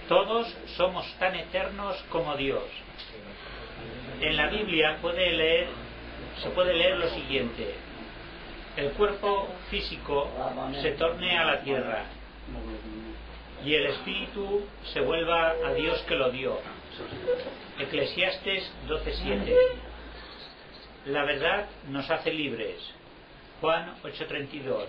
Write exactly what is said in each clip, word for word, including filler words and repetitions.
Todos somos tan eternos como Dios. En la Biblia puede leer, se puede leer lo siguiente: el cuerpo físico se torne a la tierra y el espíritu se vuelva a Dios que lo dio. Eclesiastes doce siete. La verdad nos hace libres. Juan ocho treinta y dos.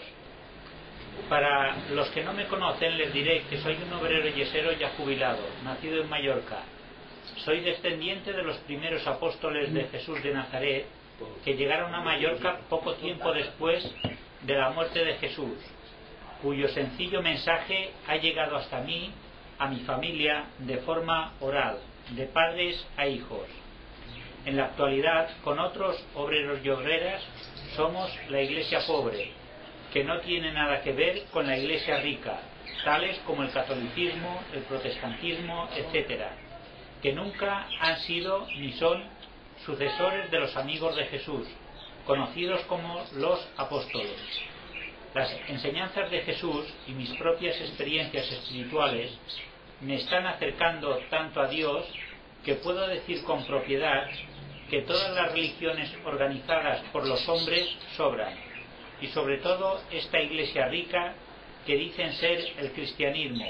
Para los que no me conocen les diré que soy un obrero yesero ya jubilado, nacido en Mallorca. Soy descendiente de los primeros apóstoles de Jesús de Nazaret, que llegaron a Mallorca poco tiempo después de la muerte de Jesús, cuyo sencillo mensaje ha llegado hasta mí, a mi familia, de forma oral, de padres a hijos. En la actualidad, con otros obreros y obreras, somos la iglesia pobre, que no tiene nada que ver con la iglesia rica, tales como el catolicismo, el protestantismo, etcétera, que nunca han sido ni son sucesores de los amigos de Jesús, conocidos como los apóstoles. Las enseñanzas de Jesús y mis propias experiencias espirituales me están acercando tanto a Dios que puedo decir con propiedad que todas las religiones organizadas por los hombres sobran, y sobre todo esta iglesia rica que dicen ser el cristianismo,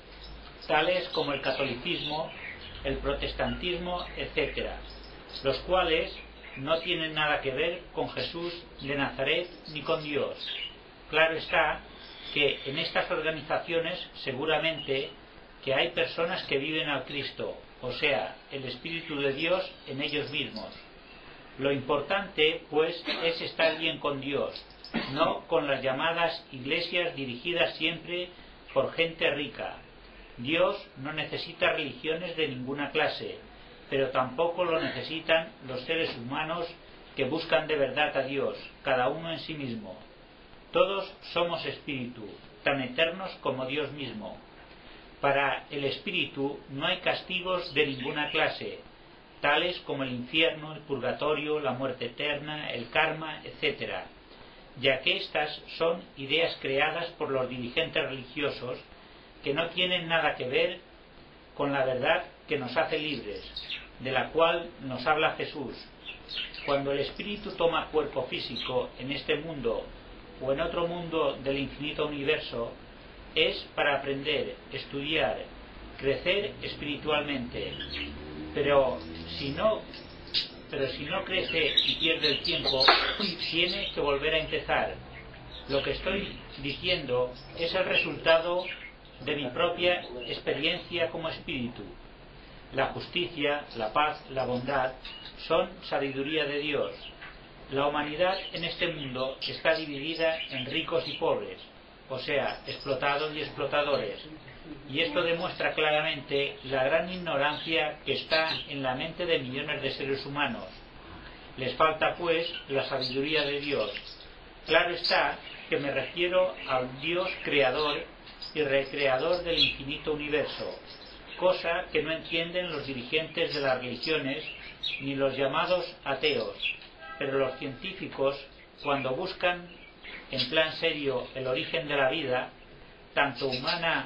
tales como el catolicismo, el protestantismo, etcétera, los cuales no tienen nada que ver con Jesús de Nazaret ni con Dios. Claro está que en estas organizaciones seguramente que hay personas que viven al Cristo, o sea, el Espíritu de Dios en ellos mismos. Lo importante, pues, es estar bien con Dios, no con las llamadas iglesias dirigidas siempre por gente rica. Dios no necesita religiones de ninguna clase, pero tampoco lo necesitan los seres humanos que buscan de verdad a Dios, cada uno en sí mismo. Todos somos espíritu, tan eternos como Dios mismo. Para el espíritu no hay castigos de ninguna clase, tales como el infierno, el purgatorio, la muerte eterna, el karma, etcétera, ya que estas son ideas creadas por los dirigentes religiosos que no tienen nada que ver con la verdad que nos hace libres, de la cual nos habla Jesús. Cuando el espíritu toma cuerpo físico en este mundo o en otro mundo del infinito universo, es para aprender, estudiar, crecer espiritualmente. Pero si no, pero si no crece y pierde el tiempo, tiene que volver a empezar. Lo que estoy diciendo es el resultado de mi propia experiencia como espíritu. La justicia, la paz, la bondad son sabiduría de Dios. La humanidad en este mundo está dividida en ricos y pobres, o sea, explotados y explotadores, y esto demuestra claramente la gran ignorancia que está en la mente de millones de seres humanos. Les falta, pues, la sabiduría de Dios. Claro está que me refiero al Dios creador y recreador del infinito universo, cosa que no entienden los dirigentes de las religiones ni los llamados ateos, pero los científicos, cuando buscan en plan serio el origen de la vida, tanto humana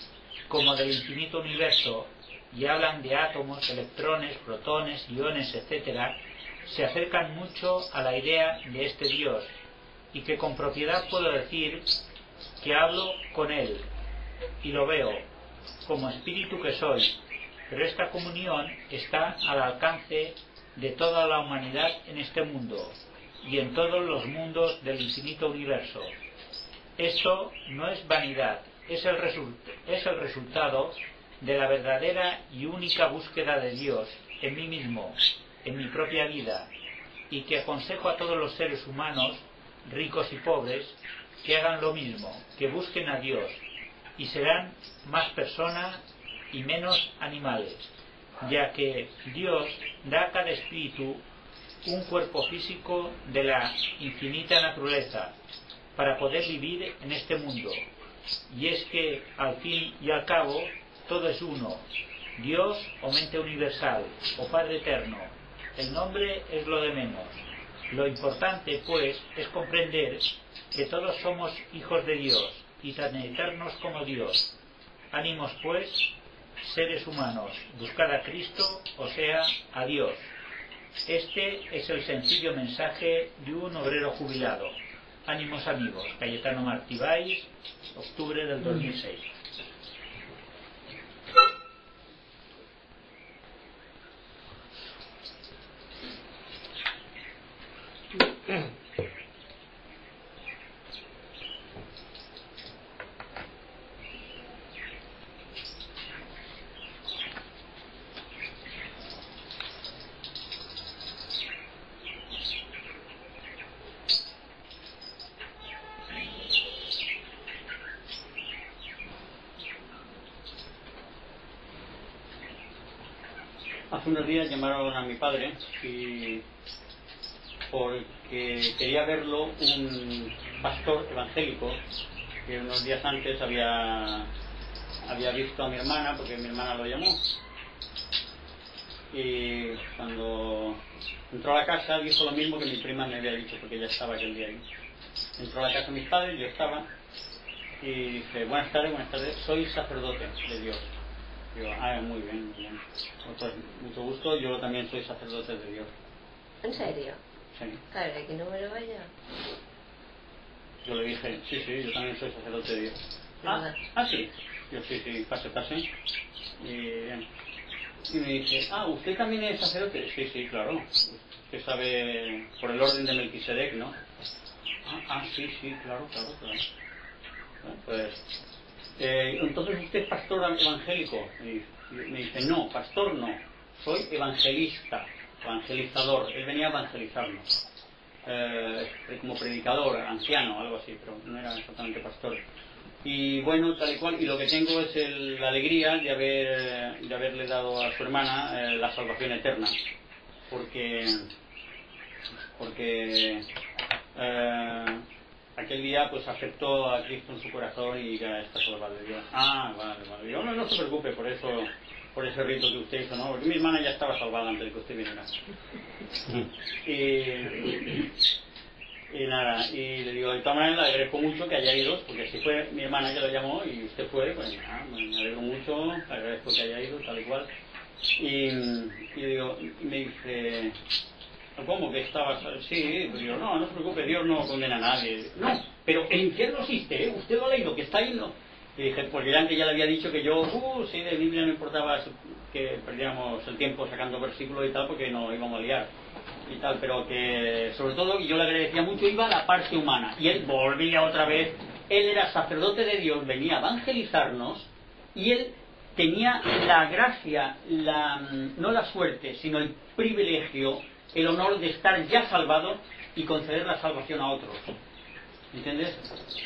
como del infinito universo, y hablan de átomos, electrones, protones, iones, etcétera, se acercan mucho a la idea de este Dios, y que con propiedad puedo decir que hablo con Él, y lo veo, como espíritu que soy, pero esta comunión está al alcance de toda la humanidad en este mundo, y en todos los mundos del infinito universo. Esto no es vanidad, es el, result- es el resultado de la verdadera y única búsqueda de Dios en mí mismo, en mi propia vida, y que aconsejo a todos los seres humanos, ricos y pobres, que hagan lo mismo, que busquen a Dios, y serán más personas y menos animales, ya que Dios da a cada espíritu un cuerpo físico de la infinita naturaleza para poder vivir en este mundo. Y es que al fin y al cabo todo es uno, Dios o mente universal o Padre eterno. El nombre es lo de menos. Lo importante, pues, es comprender que todos somos hijos de Dios y tan eternos como Dios. Ánimos, pues, seres humanos, buscad a Cristo, o sea, a Dios. Este es el sencillo mensaje de un obrero jubilado. Ánimos amigos. Cayetano Martibáis, octubre del dos mil seis. Hace unos días llamaron a mi padre y porque quería verlo un pastor evangélico que unos días antes había había visto a mi hermana, porque mi hermana lo llamó, y cuando entró a la casa dijo lo mismo que mi prima me había dicho, porque ella estaba aquel día ahí. Entró a la casa de mis padres, yo estaba, y dice: buenas tardes, buenas tardes, soy sacerdote de Dios. Digo: ah, muy bien, muy bien. Pues mucho gusto, yo también soy sacerdote de Dios. ¿En serio? Sí. Claro, que no me lo vaya. Yo le dije: sí, sí, yo también soy sacerdote de Dios. Ah, ah, sí. Yo: sí, sí, pase, pase. Y, y me dice: ah, ¿usted también es sacerdote? Sí, sí, claro. Usted sabe por el orden de Melquisedec, ¿no? Ah, ah, sí, sí, claro, claro, claro. Bueno, pues... Eh, entonces usted es pastor evangélico. Y me dice: no, pastor no, soy evangelista, evangelizador. Él venía a evangelizarnos, eh, como predicador, anciano, algo así, pero no era exactamente pastor. Y bueno, tal y cual, y lo que tengo es el, la alegría de haber de haberle dado a su hermana eh, la salvación eterna, porque porque eh, aquel día pues aceptó a Cristo en su corazón y ya está salvado de Dios. Ah, vale, vale. Yo, no, no se preocupe por eso, por ese rito que usted hizo, ¿no? Porque mi hermana ya estaba salvada antes de que usted viniera. Y, y nada, y le digo: de todas maneras le agradezco mucho que haya ido, porque si fue mi hermana que lo llamó y usted fue, pues nada, me alegro mucho, le agradezco que haya ido, tal y cual. Y, y le digo, y me dice: ¿cómo que estabas? Sí, pues digo: no, no se preocupe, Dios no condena a nadie. No, pero el infierno existe, ¿eh? Usted lo ha leído, que está ahí, ¿no? Y dije: porque ya antes ya le había dicho que yo, uh, sí, de Biblia no importaba que perdiéramos el tiempo sacando versículos y tal, porque no íbamos a liar y tal, pero que sobre todo, y yo le agradecía mucho, iba a la parte humana, y él volvía otra vez. Él era sacerdote de Dios, venía a evangelizarnos, y él tenía la gracia, la, no la suerte, sino el privilegio, el honor de estar ya salvado y conceder la salvación a otros. ¿Entiendes?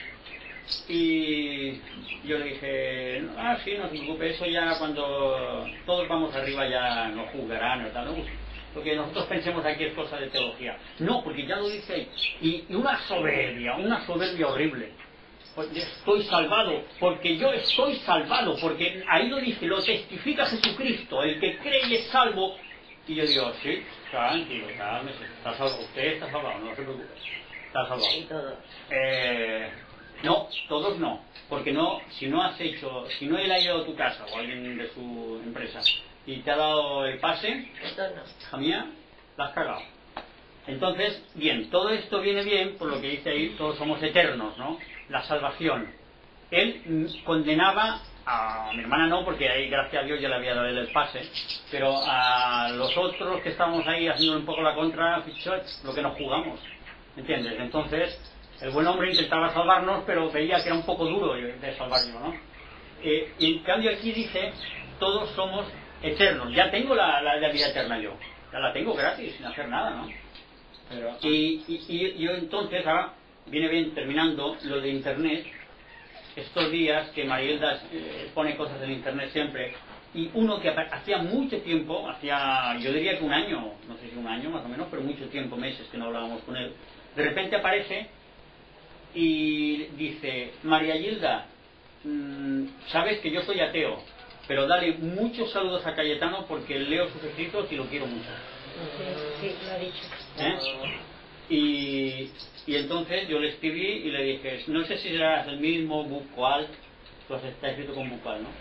Y yo le dije: ah, sí, no se preocupe, eso ya cuando todos vamos arriba ya nos juzgarán o tal, ¿no? Porque nosotros pensemos aquí es cosa de teología. No, porque ya lo dice ahí. Y, y una soberbia, una soberbia horrible. Pues estoy salvado, porque yo estoy salvado, porque ahí lo dice, lo testifica Jesucristo, el que cree y es salvo. Y yo digo: sí, tranquilo, cálmese, está salvado, usted está salvado, no se preocupe, está salvado. Y todos. Eh, no, todos no, porque no, si no has hecho, si no él ha ido a tu casa o alguien de su empresa y te ha dado el pase, Todos no. hija mía, la has cagado. Entonces, bien, todo esto viene bien por lo que dice ahí: todos somos eternos, ¿no? La salvación. Él condenaba a mi hermana, no, porque ahí gracias a Dios ya le había dado él el pase, pero a los otros que estábamos ahí haciendo un poco la contra, lo que nos jugamos, ¿entiendes? Entonces el buen hombre intentaba salvarnos, pero veía que era un poco duro de salvar yo, ¿no? Eh, y en cambio aquí dice: todos somos eternos. Ya tengo la, la, la vida eterna yo, ya la tengo gratis, sin hacer nada, ¿no? Pero, y, y, y yo entonces, ahora viene bien terminando lo de internet. Estos días que Marielda eh, pone cosas en internet siempre, y uno que hacía mucho tiempo, hacía, yo diría que un año, no sé si un año más o menos, pero mucho tiempo, meses que no hablábamos con él, de repente aparece y dice: María Gilda, mmm, sabes que yo soy ateo, pero dale muchos saludos a Cayetano porque leo sus escritos y lo quiero mucho. Sí, sí, lo ha dicho. ¿Eh? Y, y entonces yo le escribí y le dije: no sé si serás el mismo bucal, pues está escrito con bucal, ¿no?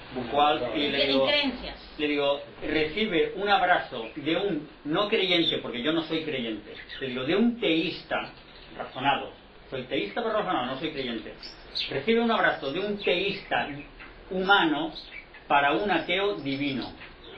bucual, y le digo, creencias. le digo, recibe un abrazo de un no creyente, porque yo no soy creyente, le digo, de un teísta razonado, soy teísta pero razonado, no soy creyente, recibe un abrazo de un teísta humano para un ateo divino.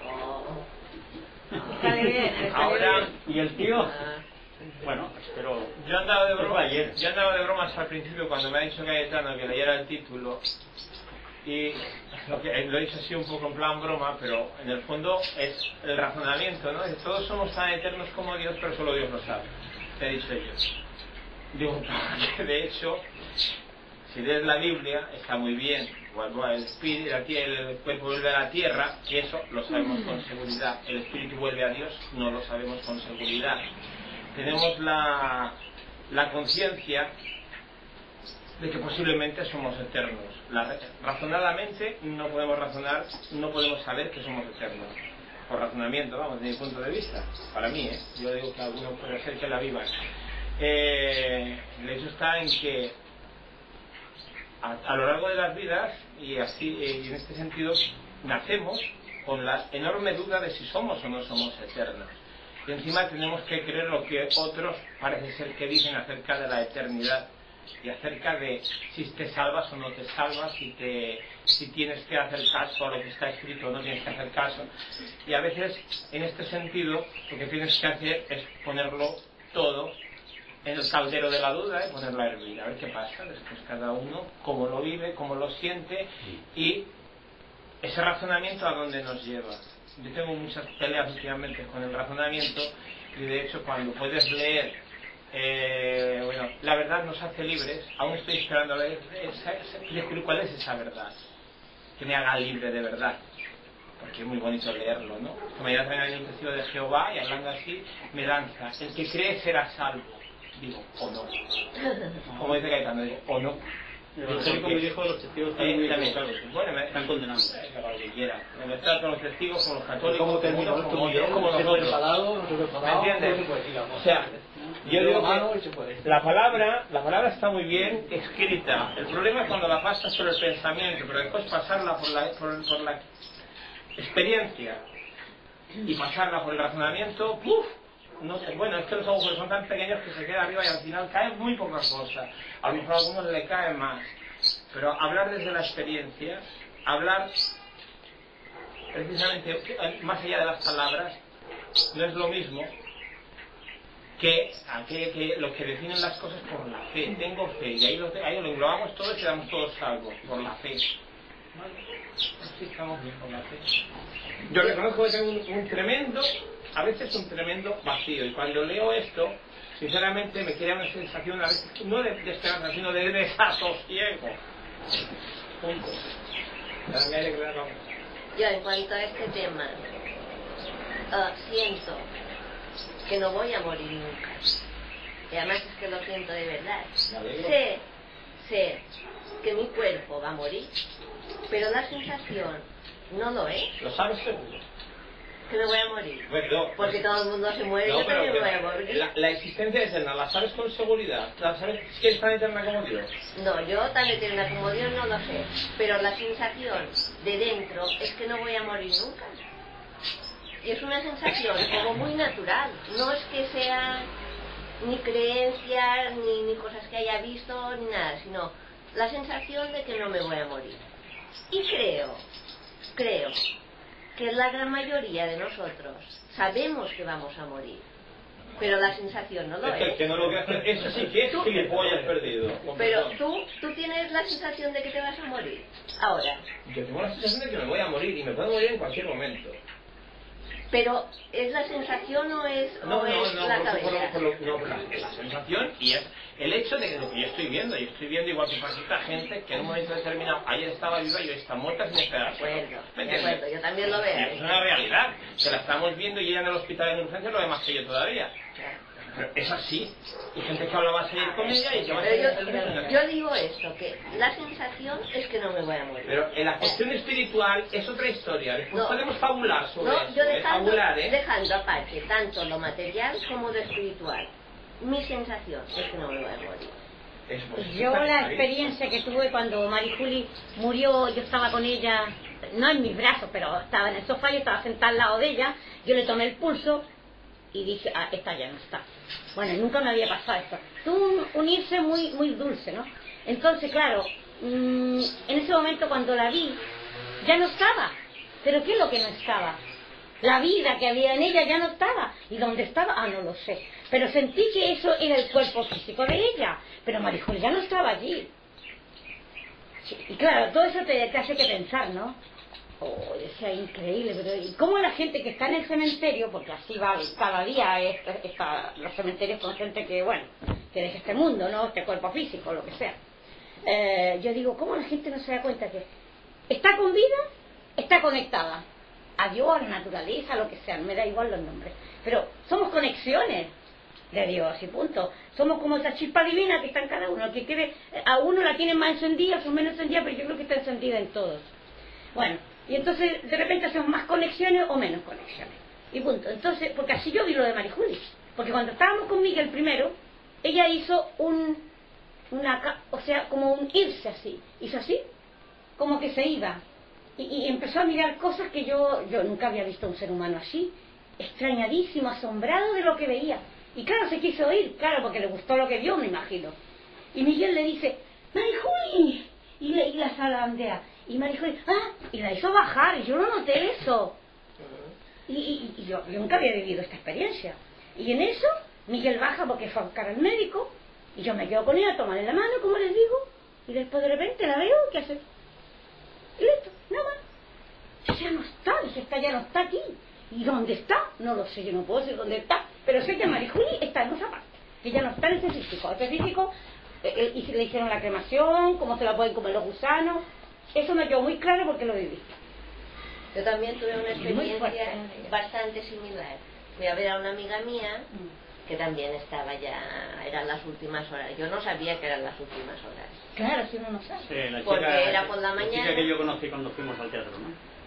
Sale bien, sale Ahora, bien. Y el tío, bueno, pero yo andaba de Esto broma, fue ayer. yo andaba de bromas al principio cuando me ha dicho Cayetano que leyera el título, y lo, que, lo he dicho así un poco en plan broma, pero en el fondo es el razonamiento, ¿no? Es, todos somos tan eternos como Dios, pero solo Dios lo sabe. Te he dicho yo. Digo, que de hecho, si lees la Biblia, está muy bien, cuando el espíritu, el cuerpo vuelve a la tierra, y eso lo sabemos con seguridad. El espíritu vuelve a Dios, no lo sabemos con seguridad. Tenemos la, la conciencia de que posiblemente somos eternos. La, razonadamente no podemos razonar, no podemos saber que somos eternos. Por razonamiento, vamos, desde mi punto de vista. Para mí, ¿eh? Yo digo que alguno puede ser que la viva. Eh, el hecho está en que a, a lo largo de las vidas, y así eh, en este sentido, nacemos con la enorme duda de si somos o no somos eternos. Y encima tenemos que creer lo que otros parece ser que dicen acerca de la eternidad y acerca de si te salvas o no te salvas, si, te, si tienes que hacer caso a lo que está escrito o no tienes que hacer caso. Y a veces, en este sentido, lo que tienes que hacer es ponerlo todo en el caldero de la duda y ponerlo a hervir, a ver qué pasa. Después cada uno, cómo lo vive, cómo lo siente y ese razonamiento a dónde nos lleva. Yo tengo muchas peleas últimamente con el razonamiento y de hecho cuando puedes leer eh, bueno, la verdad nos hace libres, aún estoy esperando a ver esa, esa, descubrir cuál es esa verdad que me haga libre de verdad, porque es muy bonito leerlo, ¿no? Que mañana traen el testigo de Jehová y hablando así me lanza, el que cree será salvo, digo, o no, como dice Cayetano, digo, o no. el evangélico me dijo los testigos están muy equivocados, bueno, me, están condenados. lo que quiera. Me trato con los testigos, con los católicos, ¿Cómo terminó como, esto? como, Miguel? como ¿Se fue nosotros. enfadado? ¿No se fue ¿Me enfadado? entiendes? ¿Cómo se puede decir? O sea, yo digo mano y que se puede. la palabra, la palabra está muy bien escrita. El problema es cuando la pasas por el pensamiento, pero después pasarla por la, por, por la experiencia y pasarla por el razonamiento, ¡puf! No sé, bueno, es que los agujeros son tan pequeños que se queda arriba y al final caen muy pocas cosas. A lo mejor a algunos le caen más. Pero hablar desde la experiencia, hablar precisamente más allá de las palabras, no es lo mismo que, que, que lo que definen las cosas por la fe. Tengo fe, y ahí lo, ahí lo englobamos todo y quedamos todos salvos, por la fe. ¿Vale? Así estamos bien con la fe. Yo reconozco que tengo un, un tremendo, a veces un tremendo vacío, y cuando leo esto, sinceramente me crea una sensación, a veces, no de, de esperanza, sino de desasosiego. Punto. Yo, en cuanto a este tema, uh, siento que no voy a morir nunca. Y además es que lo siento de verdad. Sé, sé que mi cuerpo va a morir, pero la sensación no lo es. ¿Lo sabes seguro? Que me voy a morir. Bueno, no, porque todo el mundo se muere, no, yo pero también que me voy a morir. la, la existencia eterna, ¿la sabes con seguridad? ¿La sabes que es tan eterna como Dios? No, yo tan eterna como Dios no lo sé, pero la sensación de dentro es que no voy a morir nunca. Y es una sensación como muy natural, no es que sea ni creencias, ni, ni cosas que haya visto, ni nada, sino la sensación de que no me voy a morir. Y creo, creo, que la gran mayoría de nosotros sabemos que vamos a morir, pero la sensación no lo Es que el es. que no lo que hace, eso sí que es gilipollas perdido. Pero tú, tú tienes la sensación de que te vas a morir. Ahora, Yo tengo la sensación de que me voy a morir y me puedo morir en cualquier momento. pero ¿es la sensación o es, No, o no, es no, la por, por, cabeza? por lo, no, por la, la sensación y es el hecho de que lo que yo estoy viendo, y estoy viendo igual que pasita gente que en un momento determinado ayer estaba viva y hoy está muerta sin esperar. De acuerdo, ¿Me de entiendes? acuerdo, yo también lo Y veo. es una realidad, que la estamos viendo y ella en el hospital en urgencia lo demás que yo todavía. Pero es así. Y gente que ahora va a seguir con ella y que va a seguir Pero el resto de yo, la yo digo esto, que la sensación es que no me voy a morir. Pero en la cuestión espiritual es otra historia. Después No. podemos fabular sobre No, eso. yo ¿eh? dejando, Fabular, ¿eh? dejando aparte tanto lo material como lo espiritual. Mi sensación es que no me voy a morir. Es, pues, Yo está la bien. experiencia que tuve cuando Marijuli murió, yo estaba con ella no en mis brazos, pero estaba en el sofá, yo estaba sentada al lado de ella, yo le tomé el pulso y dije, ah, esta ya no está. Bueno, nunca me había pasado esto. Tuvo un unirse muy, muy dulce, ¿no? Entonces, claro, mmm, en ese momento cuando la vi, ya no estaba. ¿Pero qué es lo que no estaba? La vida que había en ella ya no estaba. ¿Y dónde estaba? Ah, no lo sé. Pero sentí que eso era el cuerpo físico de ella. Pero Marijol ya no estaba allí. Sí, y claro, todo eso te, te hace que pensar, ¿no? Oh, decía, increíble, pero ¿y cómo la gente que está en el cementerio, porque así va cada día es, es, es, los cementerios con gente que, bueno, que deja este mundo, ¿no? Este cuerpo físico, lo que sea. Eh, yo digo, ¿cómo la gente no se da cuenta que está con vida, está conectada? A Dios, a la naturaleza, a lo que sea, me da igual los nombres. Pero somos conexiones de Dios y punto. Somos como esa chispa divina que está en cada uno. Que quiere, a uno la tienen más encendida, o menos encendida, pero yo creo que está encendida en todos. Bueno, y entonces de repente hacemos más conexiones o menos conexiones. Y punto. Entonces, porque así yo vi lo de Marijuli. Porque cuando estábamos con Miguel primero, ella hizo un, una, o sea, como un irse así. Hizo así, como que se iba. Y, y empezó a mirar cosas que yo, yo nunca había visto a un ser humano así. Extrañadísimo, asombrado de lo que veía. Y claro, se quiso ir, claro, porque le gustó lo que vio, me imagino. Y Miguel le dice, Marijuli, y, le, y la zalandea. Y Marijuli, ah, y la hizo bajar, y yo no noté eso. Y, y, y yo, yo nunca había vivido esta experiencia. Y en eso, Miguel baja porque fue a buscar al médico, y yo me quedo con ella, tomarle la mano, como les digo, y después de repente la veo, ¿qué hace? Y listo, nada más. Ya no está, dice, esta ya no está aquí. ¿Y dónde está? No lo sé, yo no puedo decir dónde está, pero sé que Marijuli está en otra parte, que ya no está en ese físico. Ese físico, eh, y le hicieron la cremación, cómo se la pueden comer los gusanos, eso me quedó muy claro porque lo viví. Yo también tuve una experiencia bastante similar. Fui a ver a una amiga mía que también estaba ya, eran las últimas horas. Yo no sabía que eran las últimas horas. Claro, si uno no sabe. Sí, la porque chica, era por la, la mañana. La chica que yo conocí cuando fuimos al teatro, ¿no?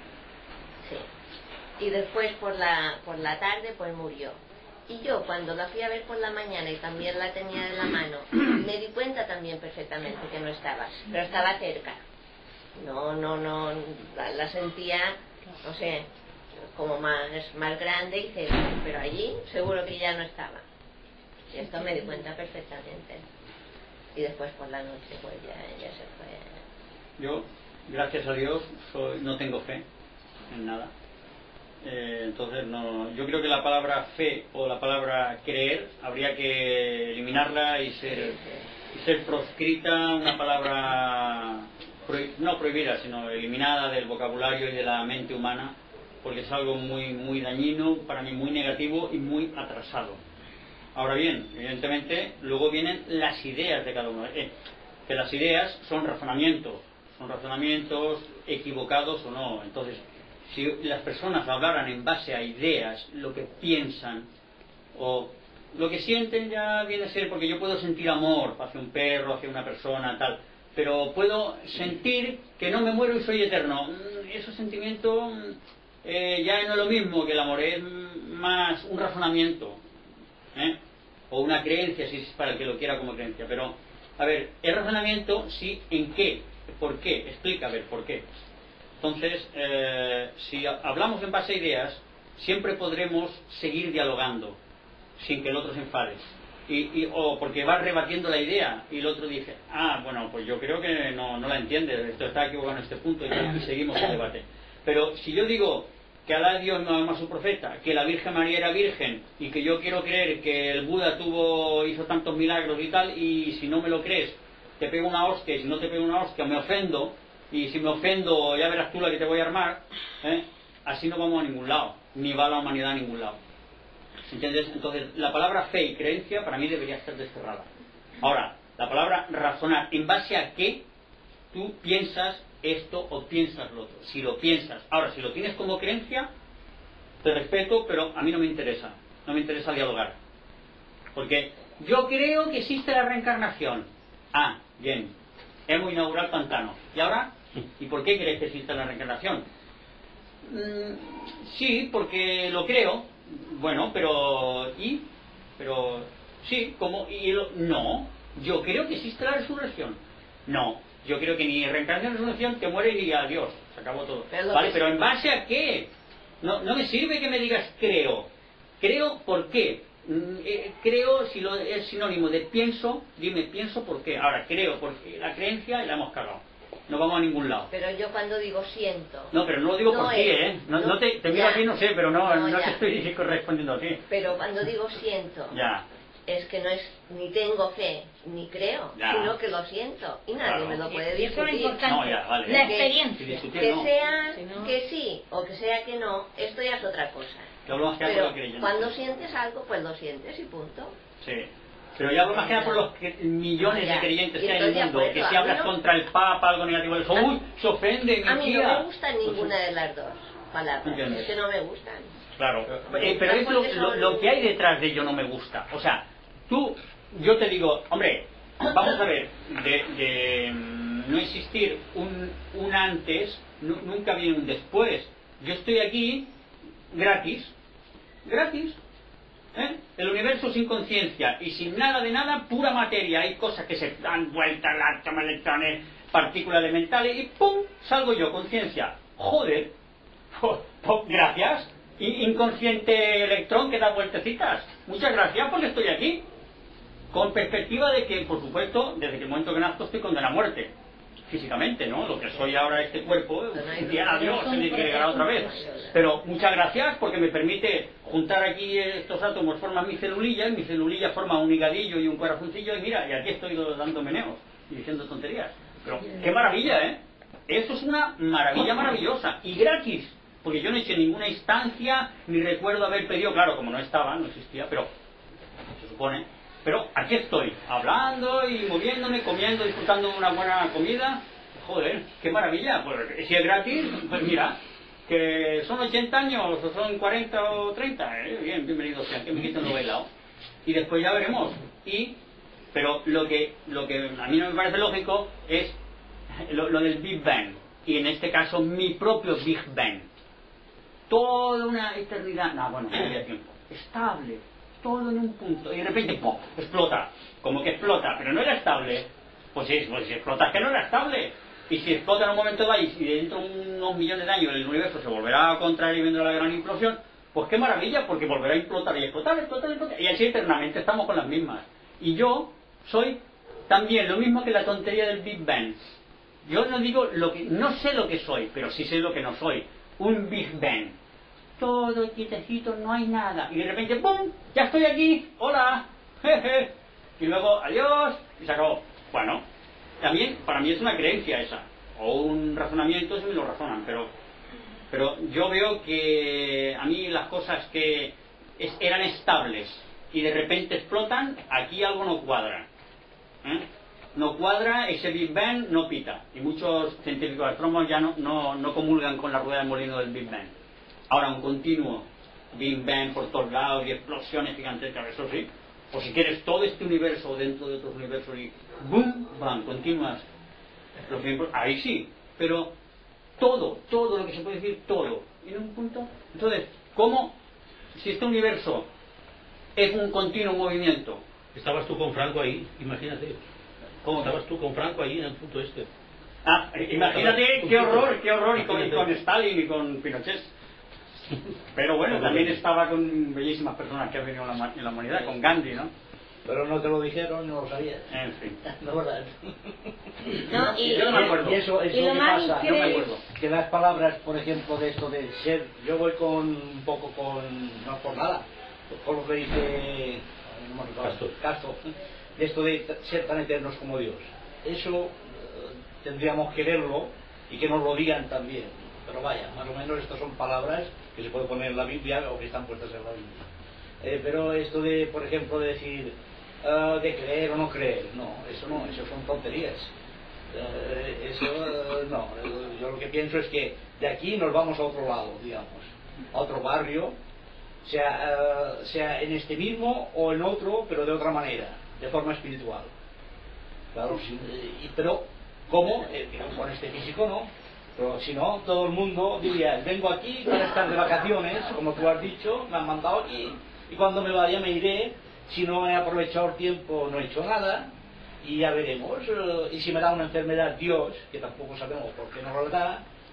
Sí. Y después por la, por la tarde pues murió. Y yo cuando la fui a ver por la mañana y también la tenía en la mano, me di cuenta también perfectamente que no estaba, pero estaba cerca. No, no, no, la, la sentía, no sé, como más, más grande y cerca, pero allí seguro que ya no estaba. Y esto me di cuenta perfectamente. Y después por la noche pues ya, ya se fue. Yo, gracias a Dios, soy, no tengo fe en nada. Eh, entonces no, yo creo que la palabra fe o la palabra creer habría que eliminarla y ser, y ser proscrita, una palabra prohib, no prohibida sino eliminada del vocabulario y de la mente humana, porque es algo muy, muy dañino, para mí muy negativo y muy atrasado. Ahora bien, evidentemente luego vienen las ideas de cada uno, eh, que las ideas son razonamientos, son razonamientos equivocados o no. Entonces, si las personas hablaran en base a ideas, lo que piensan o lo que sienten, ya viene a ser, porque yo puedo sentir amor hacia un perro, hacia una persona, tal, pero puedo sentir que no me muero y soy eterno. Esos sentimientos eh, ya no es lo mismo que el amor, es más un razonamiento, ¿eh? O una creencia, si es para el que lo quiera como creencia. Pero, a ver, el razonamiento, sí, ¿en qué? ¿Por qué? Explica, a ver, ¿por qué? Entonces, eh, si hablamos en base a ideas, siempre podremos seguir dialogando sin que el otro se enfade. Y, y, o porque va rebatiendo la idea y el otro dice, ah, bueno, pues yo creo que no, no la entiende, esto está equivocado en este punto, y, y seguimos el debate. Pero si yo digo que Alá Dios no ama a su profeta, que la Virgen María era virgen y que yo quiero creer que el Buda tuvo hizo tantos milagros y tal, y si no me lo crees, te pego una hostia, y si no te pego una hostia me ofendo, y si me ofendo ya verás tú la que te voy a armar, ¿eh? Así no vamos a ningún lado, ni va la humanidad a ningún lado. ¿Entiendes? Entonces la palabra fe y creencia para mí debería estar desterrada. Ahora, la palabra razonar, ¿en base a qué tú piensas esto o piensas lo otro? Si lo piensas, ahora si lo tienes como creencia, te respeto, pero a mí no me interesa, no me interesa dialogar, porque yo creo que existe la reencarnación. Ah, bien, hemos inaugurado el pantano, ¿y ahora? ¿Y por qué crees que existe la reencarnación? Mm, sí, porque lo creo. Bueno, pero ¿y? Pero sí, ¿cómo? ¿Y lo? No, yo creo que existe la resurrección. No, yo creo que ni reencarnación ni resurrección, te mueres y adiós. se acabó todo. Pero Vale, que- pero ¿en base a qué? No, no me sirve que me digas creo. Creo, ¿por qué? Mm, eh, creo, si lo, es sinónimo de pienso, dime pienso por qué. Ahora, creo, porque la creencia la hemos cagado. No vamos a ningún lado. Pero yo cuando digo siento. No, pero no lo digo No por ti, es, ¿eh? No, no, no te, te miro ya. a ti, no sé, pero no, No, no te ya. estoy respondiendo a ti. Pero cuando digo siento, Ya. es que no es ni tengo fe ni creo, Ya. sino que lo siento y nadie Claro. me lo puede Y eso es lo discutir. importante. No, ya, vale. La Que- Si experiencia. discutir, Que no. sea Si no- que sí o que sea que no, esto ya es otra cosa. Yo hablo más que nada Pero por lo creyente. cuando sientes algo, pues lo sientes y punto. Sí. Pero yo hablo más que nada por los que- millones Ya. de creyentes Y que hay en el estoy de mundo, acuerdo. que A si mí hablas no- contra el Papa, algo negativo, eso, A- uy, se ofende, mi A mí tía. no me gustan Pues, ninguna de las dos palabras, Entiendo. es que no me gustan. Claro, Pero- Eh, pero es lo, porque lo- son- lo que hay detrás de ello no me gusta. O sea, tú, yo te digo, hombre, vamos a ver, de, de, mm, no existir un, un antes, nu- nunca viene un después. Yo estoy aquí gratis, gratis. ¿eh? El universo sin conciencia y sin nada de nada, pura materia. Hay cosas que se dan vueltas, átomos, electrones, partículas elementales y ¡pum! Salgo yo, conciencia. Joder, pues, pues, gracias. I- inconsciente electrón que da vueltecitas. Muchas gracias porque estoy aquí. Con perspectiva de que, por supuesto, desde que el momento que nazco estoy condenado a muerte. Físicamente, ¿no? Lo que soy ahora este cuerpo, un día adiós, se me llegará otra vez. Pero muchas gracias porque me permite juntar aquí estos átomos, forman mi celulilla, y mi celulilla forma un higadillo y un corazoncillo, y mira, y aquí estoy dando meneos y diciendo tonterías. Pero qué maravilla, ¿eh? Eso es una maravilla maravillosa y gratis, porque yo no he hecho ninguna instancia, ni recuerdo haber pedido, claro, como no estaba, no existía, pero se supone. Pero aquí estoy, hablando y moviéndome, comiendo, disfrutando de una buena comida. Joder, qué maravilla. Pues si es gratis, pues mira, que son ochenta años, o son cuarenta o treinta, ¿eh? Bien, bienvenido sea, que me quiten lo bailado. Y después ya veremos. Y, pero lo que, lo que a mí no me parece lógico es lo, lo del Big Bang. Y en este caso, mi propio Big Bang. Toda una eternidad, no, bueno, no había tiempo. Estable. Todo en un punto y de repente ¡pum! Explota, como que explota, pero no era estable. Pues sí, pues si explota es que no era estable, y si explota en un momento dado y dentro de unos millones de años el universo se volverá a contraer y vendrá la gran implosión, pues qué maravilla, porque volverá a explotar y explotar, explotar, explotar, y así eternamente estamos con las mismas. Y yo soy también lo mismo que la tontería del Big Bang. Yo no digo lo que, no sé lo que soy, pero sí sé lo que no soy, un Big Bang. Todo quietecito, no hay nada. Y de repente, ¡pum! ¡Ya estoy aquí! ¡Hola! Jeje. Y luego, adiós, y se acabó. Bueno, también para mí es una creencia esa. O un razonamiento, si me lo razonan. Pero, pero yo veo que a mí las cosas que es- eran estables y de repente explotan, aquí algo no cuadra. ¿eh? No cuadra, ese Big Bang no pita. Y muchos científicos astrónomos ya no, no, no comulgan con la rueda de molino del Big Bang. Ahora un continuo Big Bang por todos lados y explosiones gigantescas, eso sí. O si quieres todo este universo dentro de otros universos y boom, bam, continuas explosiones, ahí sí. Pero todo, todo lo que se puede decir, todo, en un punto. Entonces, ¿cómo? Si este universo es un continuo movimiento. Estabas tú con Franco ahí, imagínate. ¿Cómo? Estabas tú con Franco ahí en el punto este. Ah, imagínate qué horror, qué horror, y con, y con Stalin y con Pinochet. Pero bueno, también estaba con bellísimas personas que han venido en la, ma- en la humanidad, con Gandhi, ¿no? Pero no te lo dijeron, no lo sabías. En fin. No, ¿verdad? No, y, Yo no me acuerdo. Y eso, eso Y lo que más pasa, Yo me increíble- acuerdo. que las palabras, por ejemplo, de esto de ser, yo voy con un poco con, no por nada, con lo que dice no me acuerdo, Castro. Castro, de esto de t- ser tan eternos como Dios. Eso eh, tendríamos que verlo y que nos lo digan también. Pero vaya, más o menos estas son palabras que se puede poner en la Biblia o que están puestas en la Biblia. Eh, pero esto de, por ejemplo, de decir ah, de creer o no creer, no, eso no, eso son tonterías. Eh, eso eh, no, eh, yo lo que pienso es que de aquí nos vamos a otro lado, digamos, a otro barrio, sea, eh, sea en este mismo o en otro, pero de otra manera, de forma espiritual. Claro, sí, y- pero ¿cómo? Eh, digamos, con este físico no. Pero si no, todo el mundo diría, vengo aquí para estar de vacaciones, como tú has dicho, me han mandado aquí, y cuando me vaya me iré, si no he aprovechado el tiempo no he hecho nada, y ya veremos, eh, y si me da una enfermedad Dios, que tampoco sabemos por qué no lo da,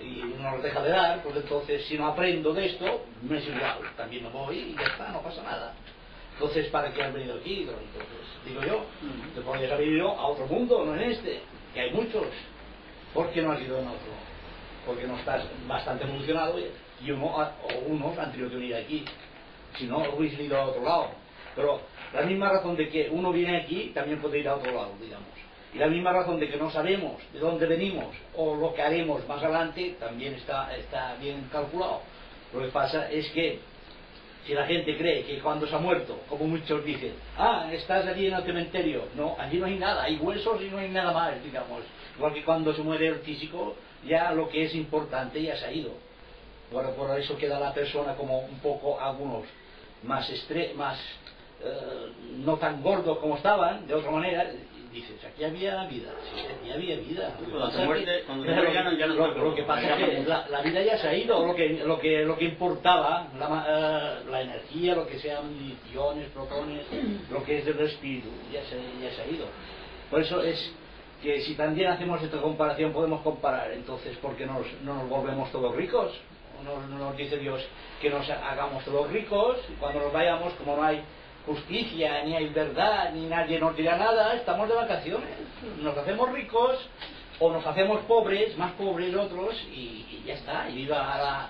y no nos deja de dar, pues entonces si no aprendo de esto, me es igual, también me voy y ya está, no pasa nada. Entonces, ¿para qué has venido aquí? Entonces, digo yo, te podrías haber ido a otro mundo, no en este, que hay muchos. ¿Por qué no has ido en otro? Porque no estás bastante evolucionado y uno, o unos han tenido que venir aquí. Si no, hubiese ido a otro lado. Pero la misma razón de que uno viene aquí, también puede ir a otro lado, digamos. Y la misma razón de que no sabemos de dónde venimos o lo que haremos más adelante, también está, está bien calculado. Lo que pasa es que si la gente cree que cuando se ha muerto, como muchos dicen, ah, estás allí en el cementerio, no, allí no hay nada, hay huesos y no hay nada más, digamos. Igual que cuando se muere el físico, ya lo que es importante ya se ha ido. Bueno, por eso queda la persona como un poco, algunos más, estre más eh, no tan gordos como estaban, de otra manera. Dices, aquí había vida, sí, aquí había vida. Cuando se muerte, cuando se Pero muere ya no, ya no lo, lo que pasa es que la, la vida ya se ha ido, lo que, lo que, lo que importaba, la, uh, la energía, lo que sean iones, protones, lo que es del espíritu, ya se, ya se ha ido. Por eso es que si también hacemos esta comparación, podemos comparar, entonces, ¿por qué nos, no nos volvemos todos ricos? No, no nos dice Dios que nos hagamos todos ricos, y cuando nos vayamos, como no hay justicia, ni hay verdad, ni nadie nos dirá nada, estamos de vacaciones, nos hacemos ricos o nos hacemos pobres, más pobres otros, y, y ya está, y viva la...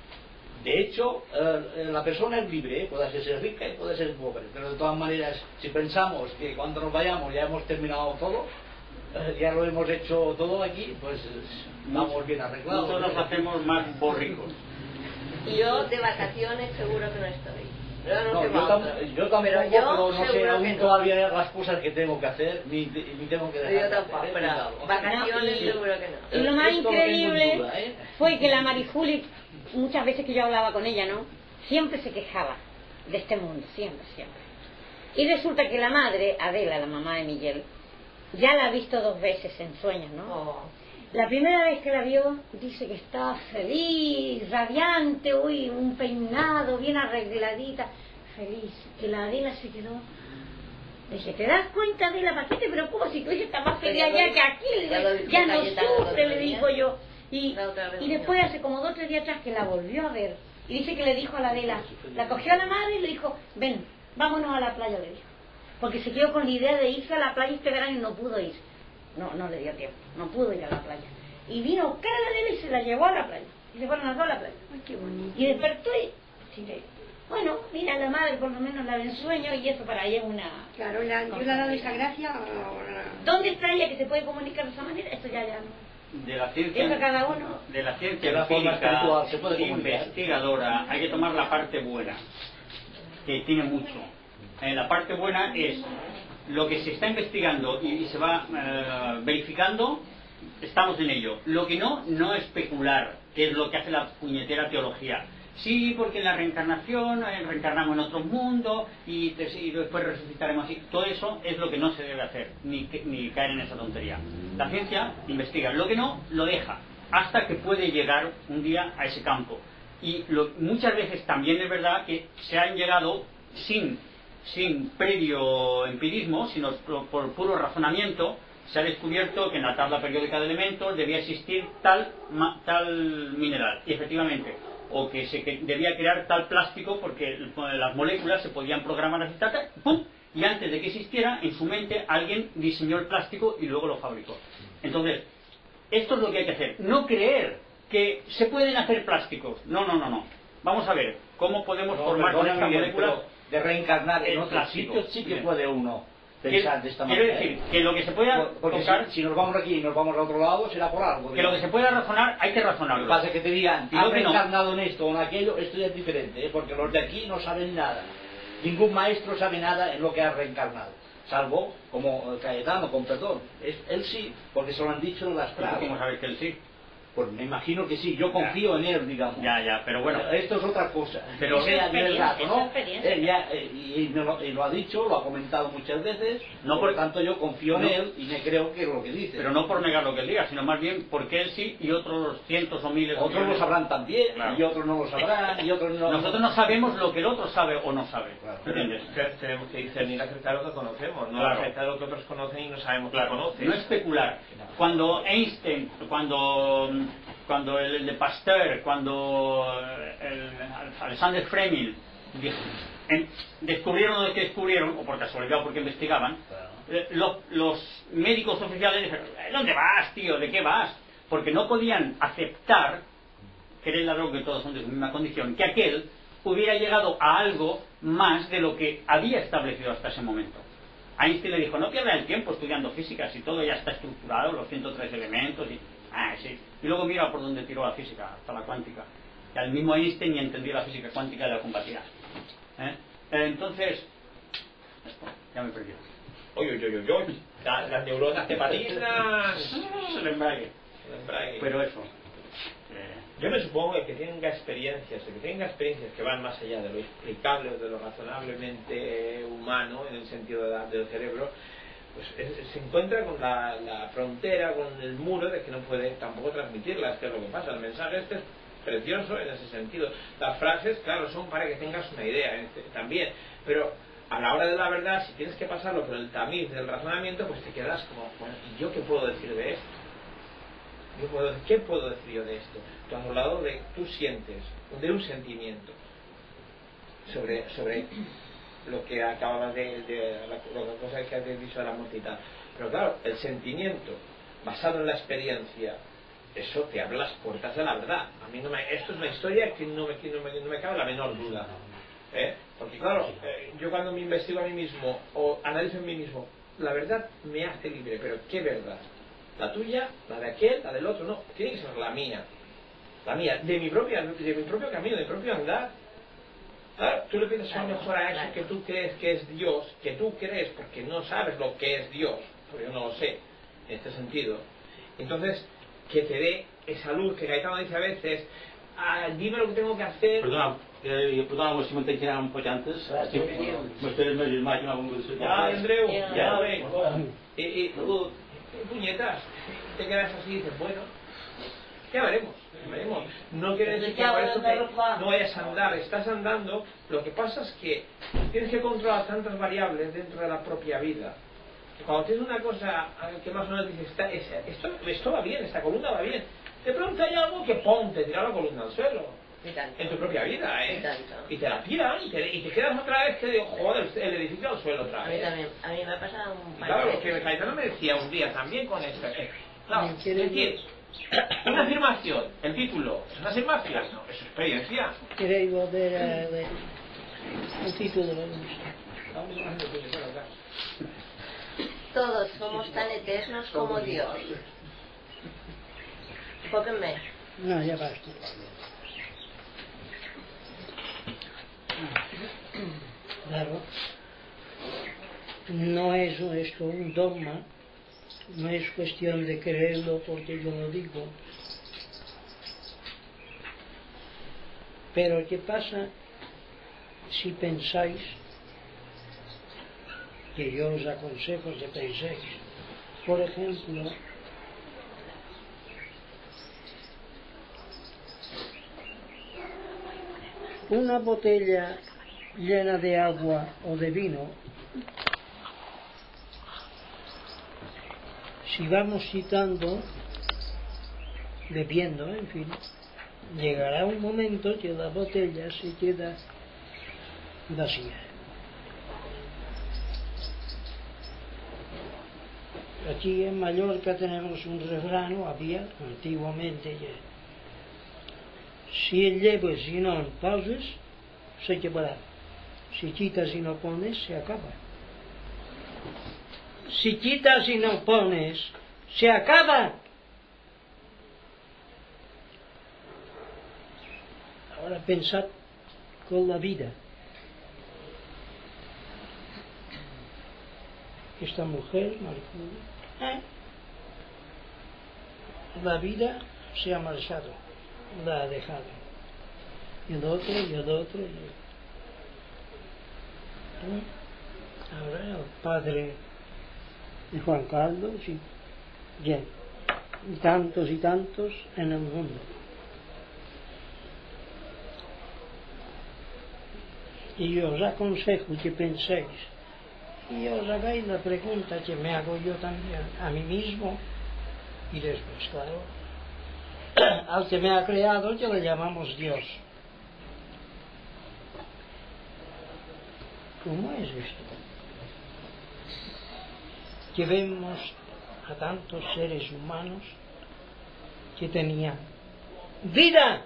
De hecho, eh, la persona es libre, ¿eh? Puede ser rica y puede ser pobre, pero de todas maneras, si pensamos que cuando nos vayamos ya hemos terminado todo, eh, ya lo hemos hecho todo aquí, pues vamos bien arreglados. Nosotros nos hacemos más ricos. Yo de vacaciones seguro que no estoy. Yo no, no, tengo yo, tam yo tampoco, pero, yo pero no sé aún no. todavía las cosas que tengo que hacer, ni, ni tengo que dejar. Yo tampoco, de hacer, pero vacaciones y, seguro que no. Y lo más Esto increíble duda, ¿eh? fue que la Marijuli, muchas veces que yo hablaba con ella, ¿no? Siempre se quejaba de este mundo, siempre, siempre. Y resulta que la madre, Adela, la mamá de Miguel, ya la ha visto dos veces en sueños, ¿no? Oh. La primera vez que la vio, dice que estaba feliz, radiante, uy, un peinado, bien arregladita, feliz. Que la Adela se quedó. Dice, ¿te das cuenta, Adela? ¿Para qué te preocupas si tu hija está más feliz allá que aquí? Le ya no sufre, le digo yo. Y, y después, hace como dos o tres días atrás, que la volvió a ver. Y dice que le dijo a la Adela, la cogió a la madre y le dijo, ven, vámonos a la playa, le dijo. Porque se quedó con la idea de irse a la playa este verano y no pudo ir. No, no le dio tiempo, no pudo ir a la playa. Y vino a buscar a la Adela y se la llevó a la playa. Y se fueron las dos a la playa. Ay, qué bonito. Y despertó y... Sí, bueno, mira, la madre por lo menos la ve en sueño y eso para ella es una... Claro, la, yo le he dado esa gracia ahora. ¿Dónde está ella que se puede comunicar de esa manera? Esto ya ya no... De la ciencia, Eso cada uno. de la ciencia de la forma espiritual se puede empírica, comunicar. investigadora, hay que tomar la parte buena, que tiene mucho. Eh, la parte buena es lo que se está investigando y, y se va eh, verificando, estamos en ello. Lo que no, no especular, que es lo que hace la puñetera teología. Sí, porque en la reencarnación eh, reencarnamos en otro mundo y, y después resucitaremos así. Todo eso es lo que no se debe hacer, ni, ni caer en esa tontería. La ciencia investiga, lo que no, lo deja, hasta que puede llegar un día a ese campo. Y lo, muchas veces también es verdad que se han llegado sin, sin previo empirismo, sino por, por puro razonamiento. Se ha descubierto que en la tabla periódica de elementos debía existir tal, ma, tal mineral, y efectivamente, o que se que debía crear tal plástico porque las moléculas se podían programar así, tal, tal, ¡pum! Y antes de que existiera, en su mente alguien diseñó el plástico y luego lo fabricó. Entonces, esto es lo que hay que hacer, no creer que se pueden hacer plásticos, no, no, no, no. Vamos a ver cómo podemos no, formar con estas estas moléculas de reencarnar en otros plástico. sitios, sí que Bien. puede uno pensar de esta manera. Quiero decir, que lo que se pueda porque tocar, si, si nos vamos aquí y nos vamos a otro lado, será por algo. que lo que se pueda razonar, hay que Lo que razonarlo. pasa es que te digan, Y has lo que no. reencarnado en esto o en aquello, esto ya es diferente, ¿eh? Porque los de aquí no saben nada. Ningún maestro sabe nada en lo que ha reencarnado. Salvo, como Cayetano, con perdón. Es, él sí, porque se lo han dicho en las pruebas. ¿Cómo sabes que él sí? Pues me imagino que sí, yo confío ya. en él, digamos. Ya, ya, pero bueno. Esto es otra cosa. Pero- O sea, de verdad, Es ¿no? experiencia. Él ya, eh, y, y me lo, y lo ha dicho, lo ha comentado muchas veces. No por por- tanto, yo confío no. en él y me creo que es lo que dice. Pero no por negar lo que él diga, sino más bien porque él sí y otros cientos o miles. o Otros lo millones. sabrán también, Claro. y otros no lo sabrán, y otros no. Nosotros no sabemos lo que el otro sabe o no sabe. Claro. ¿Entiendes? Que tenemos que discernir acerca de lo que conocemos, no Claro. acerca de lo que otros conocen y no sabemos Claro, que conocen. no especular. Cuando Einstein, cuando cuando el, el de Pasteur, cuando el, Alexander Fleming dijo, en, descubrieron lo que descubrieron, o por casualidad o porque investigaban, eh, lo, los médicos oficiales dijeron, ¿dónde vas, tío? ¿De qué vas? Porque no podían aceptar, que era el ladrón, que todos son de su misma condición, que aquel hubiera llegado a algo más de lo que había establecido hasta ese momento. Einstein le dijo, no pierda el tiempo estudiando física, si todo ya está estructurado, los ciento tres elementos, y, ah, sí. Y luego mira por dónde tiró la física, hasta la cuántica. Y al mismo Einstein ni entendió la física cuántica de la compatibilidad. ¿Eh? Entonces, ya me perdí. Oye, oye, oye, oye. La, las neuronas te patinas. El embrague. El embrague. Pero eso. Eh, Yo me supongo que el que tenga experiencias, el que tenga experiencias que van más allá de lo explicable o de lo razonablemente humano, en el sentido de la, del cerebro, pues es, se encuentra con la, la frontera, con el muro de que no puede tampoco transmitirlas, que es lo que pasa. El mensaje este es precioso en ese sentido. Las frases, claro, son para que tengas una idea este, también, pero a la hora de la verdad, si tienes que pasarlo por el tamiz del razonamiento, pues te quedas como, bueno, ¿y yo qué puedo decir de esto? Yo puedo, ¿qué puedo decir yo de esto? Tú has hablado de, tú sientes, de un sentimiento sobre, sobre lo que acababas de, de la, la cosa que has dicho de la muerte y tal. Pero claro, el sentimiento basado en la experiencia, eso te abre las puertas de la verdad. A mí no me, esto es una historia que no me, que no me, no me cabe la menor duda. ¿Eh? Porque claro, eh, yo cuando me investigo a mí mismo o analizo en mí mismo, la verdad me hace libre, pero ¿qué verdad? La tuya, la de aquel, la del otro, no, tiene que ser la mía. La mía, de mi propia, de mi propio camino, de mi propio andar. Claro, tú le pides a lo mejor a eso que tú crees que es Dios, que tú crees porque no sabes lo que es Dios, porque yo no lo sé, en este sentido. Entonces, que te dé esa luz que Gaetano dice a veces, ah, dime lo que tengo que hacer. Perdona, eh, perdona, si m'entenc que un poc antes. M'esperes més màquina amb un... Ya, Andreu, ya, ven. Y, y luego, puñetas, te quedas así y dices, bueno, ya veremos, ya veremos. No quiere decir que por eso te, no vayas a andar, estás andando. Lo que pasa es que tienes que controlar tantas variables dentro de la propia vida. Cuando tienes una cosa que más o menos dices, está, es, esto, esto va bien, esta columna va bien, de pronto hay algo que ponte, tira la columna al suelo. En tu propia vida, ¿eh? Y te la tiran y te, y te quedas otra vez que digo, joder, el edificio al suelo otra vez. A mí también, a mí me ha pasado un par de Claro, veces. que Gaetano me decía un día también con esto. Eh, claro, es decir, una afirmación, el título, ¿es una afirmación? No, es experiencia. ¿Queréis volver a ver el título de la Todos somos tan eternos como Dios. Enfóquenme. No, ya basta. Claro, no es esto un dogma, no es cuestión de creerlo porque yo lo digo. Pero ¿qué pasa si pensáis, que yo os aconsejo que penséis, por ejemplo, una botella llena de agua o de vino, si vamos citando, bebiendo, en fin, llegará un momento que la botella se queda vacía. Aquí en Mallorca tenemos un refrán, o había antiguamente ya. Si el lleves y no pauses, se quebrará. Si quitas y no pones, se acaba. Si quitas y no pones, se acaba. Ahora pensad con la vida. Esta mujer, Maricuna, ¿eh? La vida se ha marchado, la ha dejado. Y el otro, y el otro, y el otro. Ahora el padre de Juan Carlos, y bien, y tantos y tantos en el mundo. Y yo os aconsejo que penséis y os hagáis la pregunta que me hago yo también a mí mismo, y después, claro, al que me ha creado ya le llamamos Dios. ¿Cómo es esto? Que vemos a tantos seres humanos que tenían vida